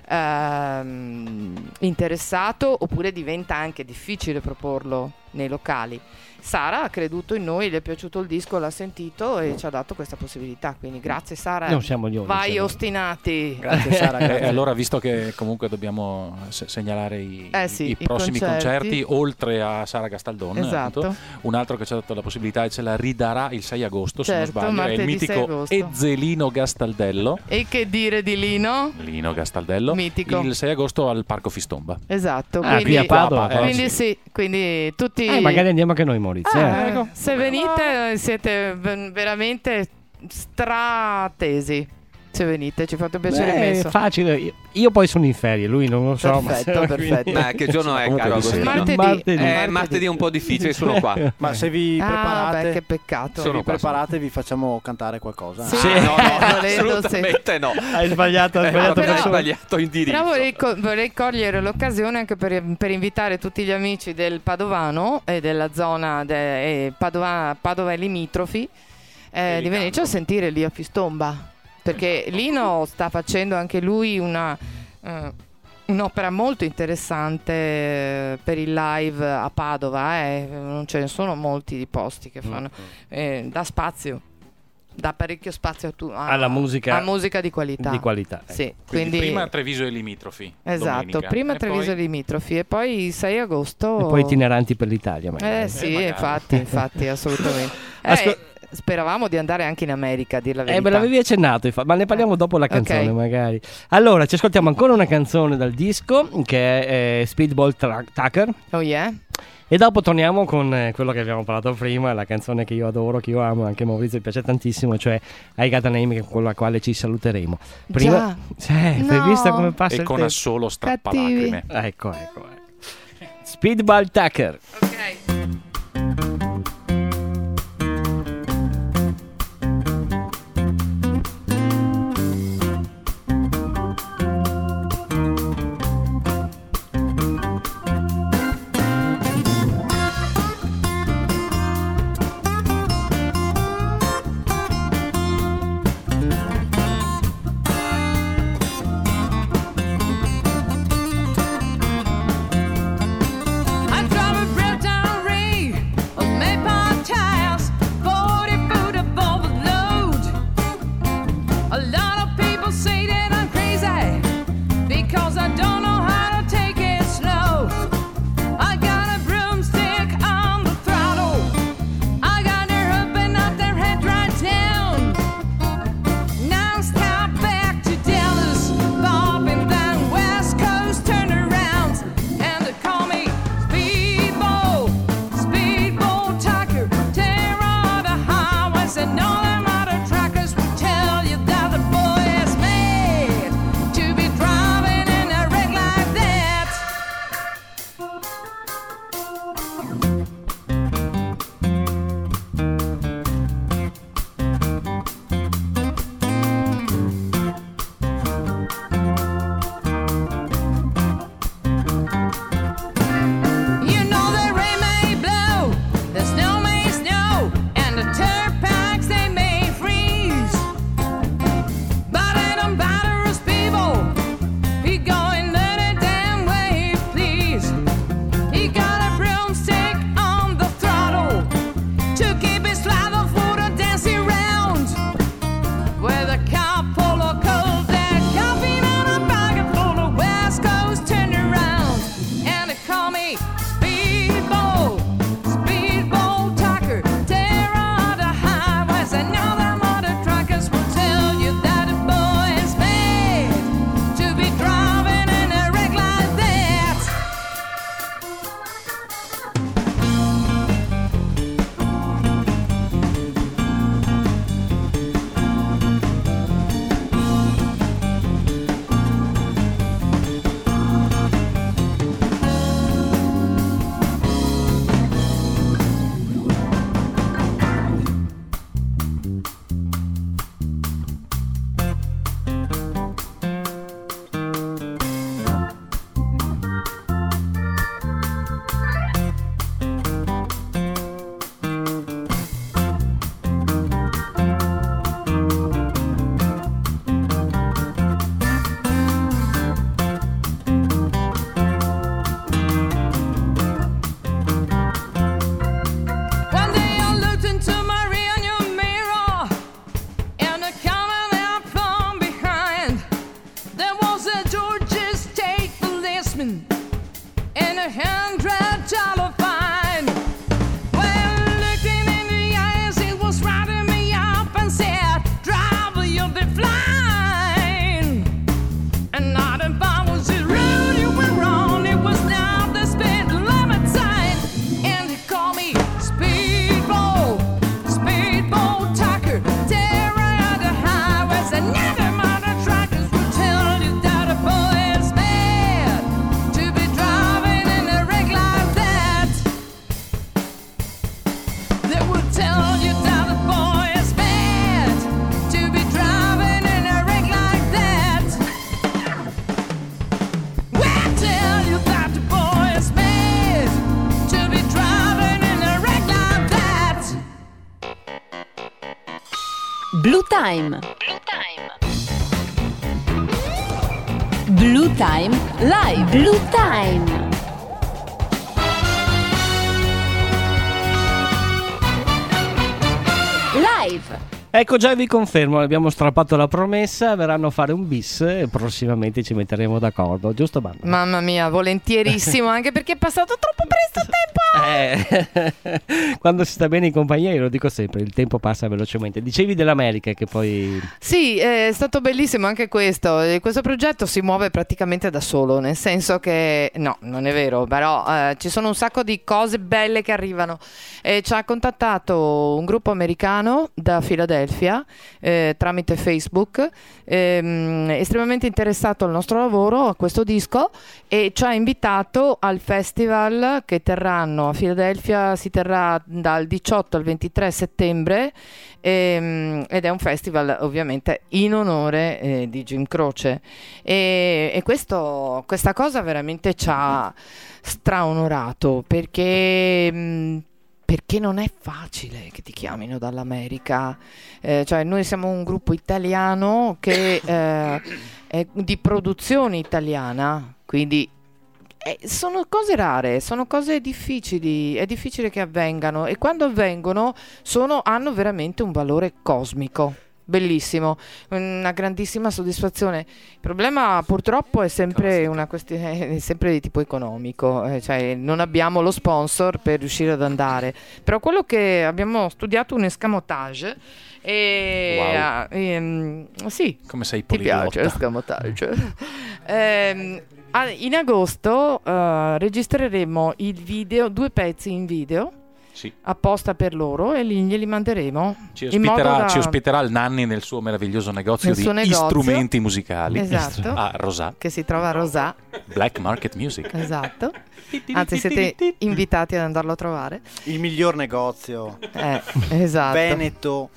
ehm, interessato, oppure diventa anche difficile proporlo nei locali. Sara ha creduto in noi, le è piaciuto il disco, l'ha sentito e ci ha dato questa possibilità, quindi grazie Sara. Non siamo gli unici. Vai allora. Ostinati. Grazie Sara. E grazie. allora, visto che comunque dobbiamo se- segnalare i, Eh sì, i i prossimi concerti. concerti, oltre a Sara Gastaldon, Esatto. appunto, un altro che ci ha dato la possibilità e ce la ridarà il sei agosto, se Certo, non sbaglio, è il martedì sei mitico agosto. Ezzelino Gastaldello. E che dire di Lino? Lino Gastaldello, Mitico. il sei agosto al Parco Fistomba. Esatto, Ah, qui quindi, a Padova. Eh, quindi sì. sì, quindi tutti amici. Eh, magari andiamo anche noi, Maurizio. Eh, eh. Se venite siete v- veramente stratesi. Se venite, ci fate un piacere Beh, immenso. È facile. Io, io poi sono in ferie, lui non lo so. Perfetto, ma perfetto. Ma che giorno è, caro Agostino? Martedì. Martedì. Eh, Martedì. martedì è un po' difficile, sono qua. Ma se vi Ah, preparate, beh, che peccato. se vi Sono qua, preparate vi facciamo cantare qualcosa. Sì. Ah, no, no, Volendo, assolutamente no. Hai sbagliato, hai Eh, sbagliato proprio hai persona. sbagliato indirizzo. Però vorrei, co- vorrei cogliere l'occasione anche per, per invitare tutti gli amici del Padovano e della zona de, e Padova, Padova e limitrofi eh, di venirci a sentire lì a Fistomba, perché Lino sta facendo anche lui una, eh, un'opera molto interessante per il live a Padova, eh. Non ce ne sono molti di posti che fanno, eh, dà spazio. Dà parecchio spazio a tu, a, Alla musica a musica di qualità. di qualità, ecco. Sì, Quindi, quindi prima Treviso e limitrofi. esatto, domenica. prima E Treviso poi- limitrofi e poi il sei agosto. E poi itineranti per l'Italia, magari. Eh sì, magari. infatti, infatti, assolutamente. Eh, Ascol- speravamo di andare anche in America, a dir la Eh, verità. me l'avevi accennato, infa- ma ne parliamo dopo la canzone, Ok. magari. Allora, ci ascoltiamo ancora una canzone dal disco che è eh, Speedball Tra- Tucker. Oh yeah? E dopo torniamo con eh, quello che abbiamo parlato prima, la canzone che io adoro, che io amo, anche a Maurizio piace tantissimo, cioè I Got a Name, con la quale ci saluteremo. Prima, Già. Eh, No. hai visto come passa E il con tempo? assolo Cattivi. strappalacrime. Ecco, ecco, ecco. Speedball Tucker. Ok. I drive a breath Time. Blue Time Live. Blue Time. Live. Ecco, già vi confermo, abbiamo strappato la promessa, verranno a fare un bis e prossimamente ci metteremo d'accordo, giusto Banda? Mamma mia, volentierissimo, anche perché è passato troppo presto tempo. Eh, quando si sta bene in compagnia, io lo dico sempre, il tempo passa velocemente. Dicevi dell'America che poi... Sì, è stato bellissimo anche questo. Questo progetto si muove praticamente da solo, nel senso che, no, non è vero, però eh, ci sono un sacco di cose belle che arrivano. E ci ha contattato un gruppo americano da Filadelfia eh, tramite Facebook, ehm, estremamente interessato al nostro lavoro, a questo disco, e ci ha invitato al festival che terranno a Filadelfia. Si terrà dal diciotto al ventitré settembre ehm, ed è un festival ovviamente in onore eh, di Jim Croce, e, e questo, questa cosa veramente ci ha straonorato, perché mh, perché non è facile che ti chiamino dall'America, eh, cioè noi siamo un gruppo italiano che eh, è di produzione italiana, quindi eh, sono cose rare, sono cose difficili, è difficile che avvengano, e quando avvengono sono, hanno veramente un valore cosmico. Bellissimo, una grandissima soddisfazione. Il problema purtroppo è sempre una questione, è sempre di tipo economico, eh, cioè non abbiamo lo sponsor per riuscire ad andare, però quello che abbiamo studiato un escamotage e Wow. eh, ehm, sì, Come sei ti poliglotta. piace escamotage? Ehm, a- in agosto eh, registreremo il video, due pezzi in video. Sì. Apposta per loro, e li, glieli manderemo. Ci in modo ospiterà, da- ci ospiterà il Nanni nel suo meraviglioso negozio Nel di suo negozio. strumenti musicali. Esatto. A Rosà, che si trova a Rosà. Black Market Music. Esatto. Anzi, siete invitati ad andarlo a trovare. Il miglior negozio. Eh, esatto. Veneto.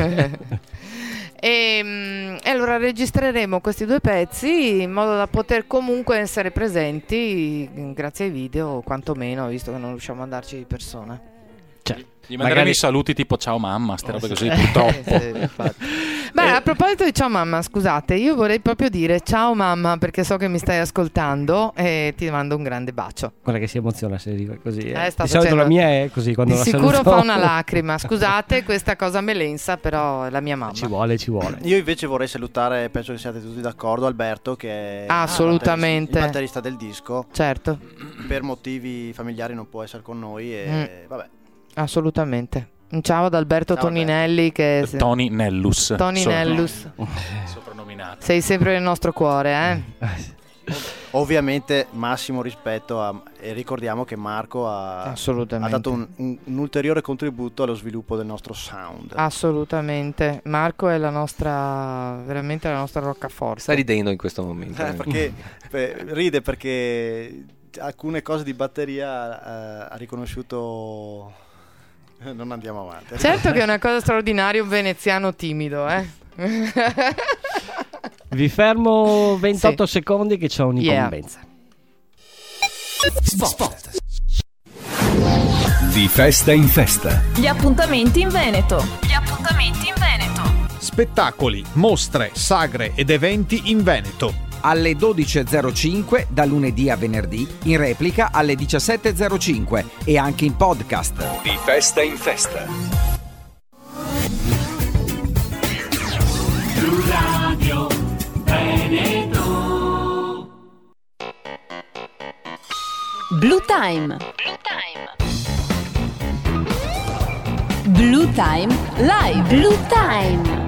E, mm, e allora registreremo questi due pezzi in modo da poter comunque essere presenti mm, grazie ai video, quantomeno, visto che non riusciamo ad andarci di persona. Cioè, Gli manderemo magari- i saluti tipo ciao mamma, ste robe così, purtroppo. Eh, sì, infatti. Beh, a proposito di ciao mamma, scusate, io vorrei proprio dire ciao mamma, perché so che mi stai ascoltando, e ti mando un grande bacio. Guarda che si emoziona se dico così. Eh. Eh, sta Di solito facendo- la mia è così quando Di la sicuro saluto. fa una lacrima. Scusate questa cosa melensa, però è la mia mamma. Ci vuole, ci vuole. Io invece vorrei salutare, penso che siate tutti d'accordo, Alberto, che è Assolutamente. il batterista del disco. Certo. Per motivi familiari non può essere con noi e Mm. vabbè. Assolutamente. Un ciao ad Alberto Ciao, Toninelli, che Tony Nellus. Tony Sopra- Nellus. Soprannominato. Sei sempre nel nostro cuore, eh? Ovviamente massimo rispetto a, e ricordiamo che Marco ha, ha Assolutamente. dato un, un- un ulteriore contributo allo sviluppo del nostro sound. Assolutamente. Marco è la nostra, veramente la nostra roccaforte. Sta ridendo in questo momento. Eh, perché beh, ride perché alcune cose di batteria eh, ha riconosciuto. Non andiamo avanti. Certo che è una cosa straordinaria un veneziano timido, eh? Vi fermo ventotto secondi che c'ho un'incombenza. Spot. Di festa in festa. Gli appuntamenti in Veneto. Gli appuntamenti in Veneto. Spettacoli, mostre, sagre ed eventi in Veneto. Alle dodici e zero cinque da lunedì a venerdì, in replica alle diciassette e zero cinque e anche in podcast. Di festa in festa. Blu Radio Veneto. Blue Time. Blue Time Live. Blue Time.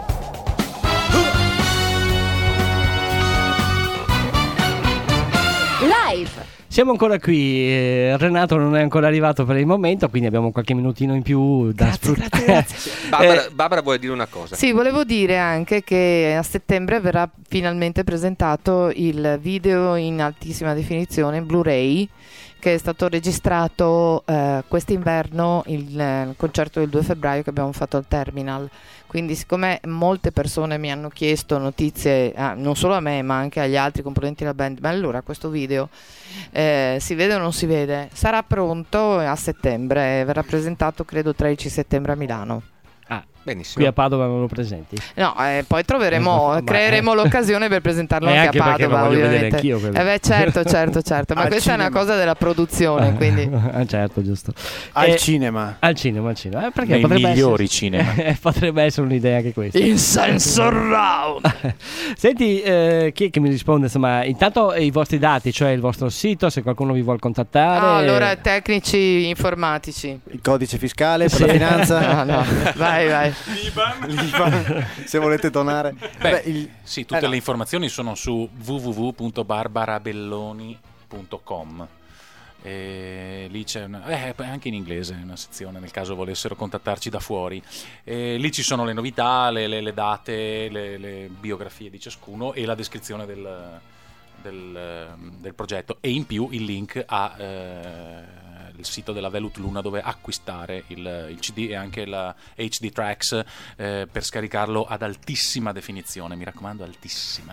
Live. Siamo ancora qui, eh, Renato non è ancora arrivato per il momento, quindi abbiamo qualche minutino in più da sfruttare. Barbara, Eh, Barbara vuole dire una cosa. Sì, volevo dire anche che a settembre verrà finalmente presentato il video in altissima definizione, Blu-ray, che è stato registrato eh, quest'inverno, il, eh, il concerto del due febbraio che abbiamo fatto al Terminal. Quindi, siccome molte persone mi hanno chiesto notizie, ah, non solo a me ma anche agli altri componenti della band, ma allora questo video eh, si vede o non si vede? Sarà pronto a settembre, verrà presentato credo tredici settembre a Milano. Ah, Benissimo. Qui a Padova non lo presenti? No, eh, poi troveremo, Eh, creeremo eh. l'occasione per presentarlo Eh, anche, anche a perché Padova, lo voglio vedere ovviamente. anch'io, quello. Eh beh, certo, certo, certo. Ma Al questa è cinema. una cosa della produzione, quindi. Ah, certo, giusto. Al Eh, cinema. Al cinema, al cinema. Eh, perché Nei potrebbe migliori essere... cinema. Eh, potrebbe essere un'idea anche questa. In senso round. Senti, eh, chi è che mi risponde? Insomma, intanto i vostri dati, cioè il vostro sito, se qualcuno vi vuole contattare. Ah, allora, tecnici informatici. Il codice fiscale per Sì. la finanza. No, no. Vai, vai. L'Iban, se volete donare. Beh, Beh, il- sì, tutte eh, no. le informazioni sono su w w w punto barbarabelloni punto com. E lì c'è una, eh, anche in inglese una sezione nel caso volessero contattarci da fuori. E lì ci sono le novità, le, le- le date, le, le biografie di ciascuno e la descrizione del, del, del progetto, e in più il link a eh, il sito della Velut Luna dove acquistare il, il C D e anche la H D Tracks eh, per scaricarlo ad altissima definizione, mi raccomando, altissima.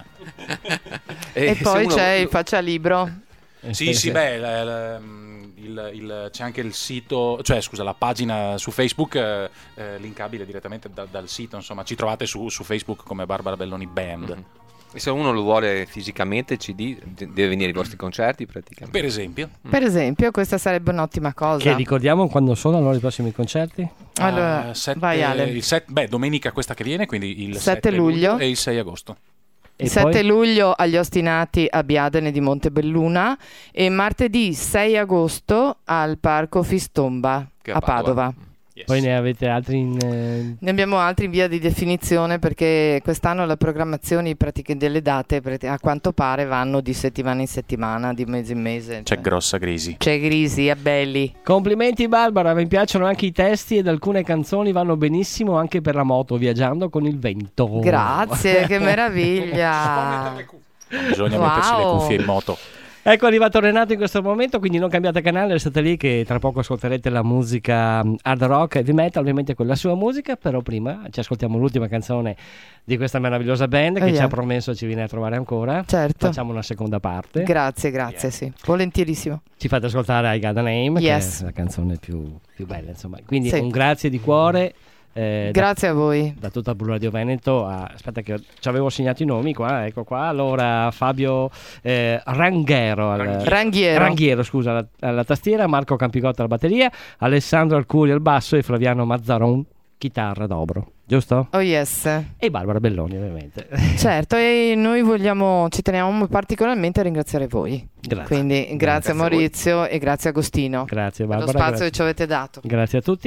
E E se poi uno- c'è il faccialibro. Sì, sì, beh, la- la- il- il- c'è anche il sito, cioè scusa, la pagina su Facebook eh, eh, linkabile direttamente da- dal sito, insomma, ci trovate su, su Facebook come Barbara Belloni Band. Mhm. E se uno lo vuole fisicamente, C D, de- deve venire ai vostri concerti praticamente. Per esempio. Per esempio, questa sarebbe un'ottima cosa. Che ricordiamo quando sono allora i prossimi concerti? Allora, Ah, sette- vai Ale. il set- beh, domenica questa che viene, quindi il sette sette luglio. e il sei agosto. E Il sette poi? luglio agli Ostinati a Biadene di Montebelluna e martedì sei agosto al Parco Fistomba Che è a a Padova. Padova. Yes. Poi ne avete altri in... eh, Ne abbiamo altri in via di definizione perché quest'anno le programmazioni pratiche delle date prati- a quanto pare vanno di settimana in settimana, di mese in mese. C'è cioè. grossa crisi. C'è crisi, è belli. Complimenti Barbara, mi piacciono anche i testi ed alcune canzoni vanno benissimo anche per la moto, viaggiando con il vento. Grazie, che meraviglia. Bisogna Wow. mettersi le cuffie in moto. Ecco, è arrivato Renato in questo momento, quindi non cambiate canale, restate lì che tra poco ascolterete la musica mm, hard rock e heavy metal, ovviamente con la sua musica, però prima ci ascoltiamo l'ultima canzone di questa meravigliosa band che Oh, ci yeah. ha promesso ci viene a trovare ancora. Certo. Facciamo una seconda parte. Grazie, grazie, sì. Volentierissimo. Ci fate ascoltare I Got a Name, Yes. che è la canzone più, più bella, insomma. Quindi Sì. un grazie di cuore. eh, da- Grazie a voi. da tutta Blu Radio Veneto a, aspetta che ho- ci avevo segnato i nomi qua, ecco qua, allora Fabio eh, Ranghero al- Ranghiero. Ranghiero, scusa, alla, alla tastiera, Marco Campicotta alla batteria, Alessandro Arcuri al basso e Flaviano Mazzaron chitarra dobro, giusto? Oh yes. E Barbara Belloni ovviamente. Certo, e noi vogliamo, ci teniamo particolarmente a ringraziare voi. Grazie. Quindi grazie, Grazie a Maurizio e grazie Agostino Grazie per lo Barbara. spazio grazie. che ci avete dato. Grazie a tutti.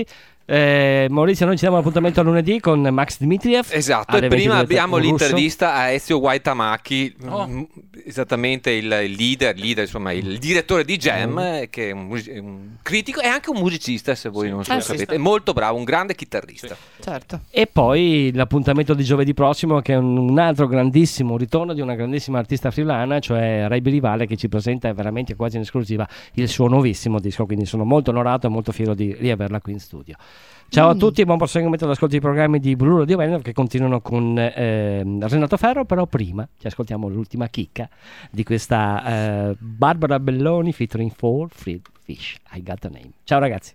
Eh, Maurizio, noi ci diamo l'appuntamento a lunedì con Max Dmitriev. Esatto, alle e prima ventidue abbiamo un russo. l'intervista a Ezio Waitamaki, Oh. mm, esattamente il, il leader, leader, insomma il direttore di Jam, eh, che è un, music- un critico e anche un musicista, se voi non Ah, lo sì. sapete, è molto bravo, un grande chitarrista. Certo. E poi l'appuntamento di giovedì prossimo, che è un, un altro grandissimo ritorno di una grandissima artista friulana, cioè Ray Rivale, che ci presenta veramente quasi in esclusiva il suo nuovissimo disco, quindi sono molto onorato e molto fiero di riaverla qui in studio. Ciao a tutti e buon proseguimento all'ascolto dei programmi di Blu Radio Veneto che continuano con eh, Renato Ferro, però prima ci ascoltiamo l'ultima chicca di questa eh, Barbara Belloni featuring Four Free Fish, I Got a Name. Ciao ragazzi.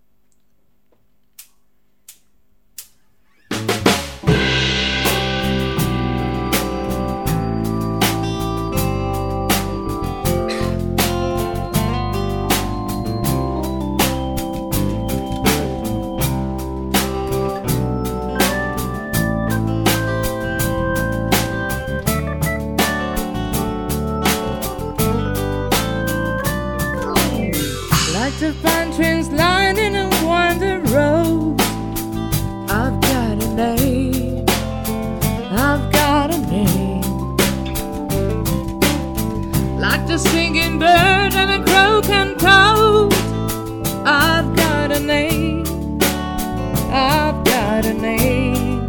Like the pine trees lining a winding road, I've got a name, I've got a name. Like the singing bird and a croaking toad, I've got a name, I've got a name.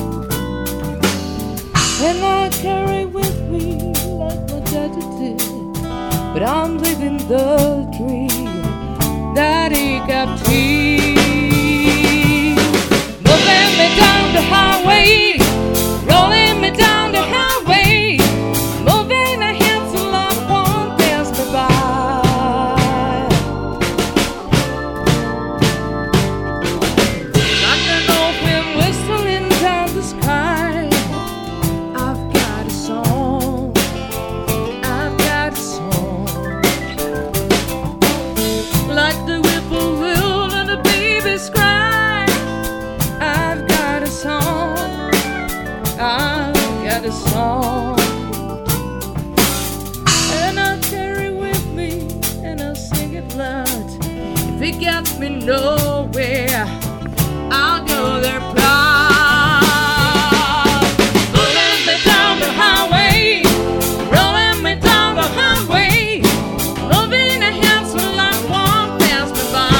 And I carry with me like my daddy did, but I'm living the dream that he kept here. Moving me down the highway, rolling me down the highway, moving ahead so love won't pass me by. Like an old wind whistle like a song, and I'll carry with me and I'll sing it loud. If it gets me nowhere, I'll go there proud. Rolling me down the highway, rolling me down the highway, loving a hands full like one pass me by.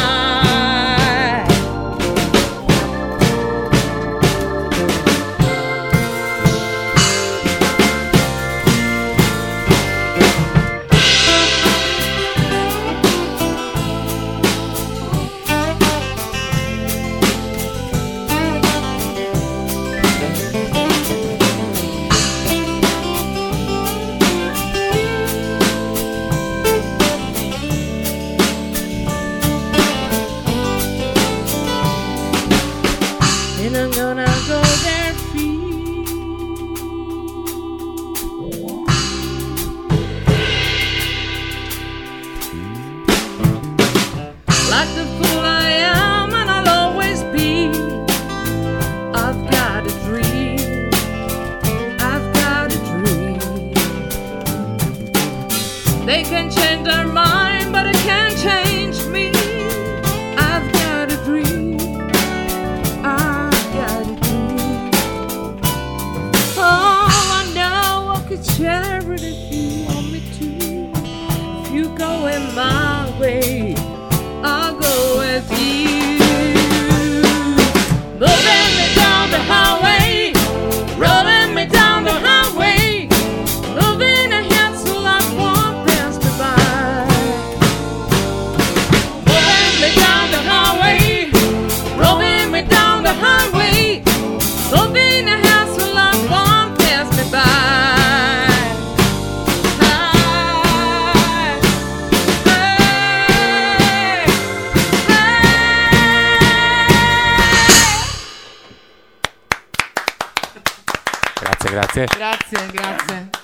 And I'm gonna go there free. Like the fool I am, and I'll always be. I've got a dream. I've got a dream. They can change their mind, but it can't change me. I've got a dream. I've got a dream. Oh, I know I could share it if you want me to. If you go in my way, I'll go with you. Moving me down the highway, rolling me down the highway, moving ahead so like one pass me by. Moving me down the highway, rolling me down the highway, moving ahead so like one pass me by. Grazie, grazie. Grazie, grazie.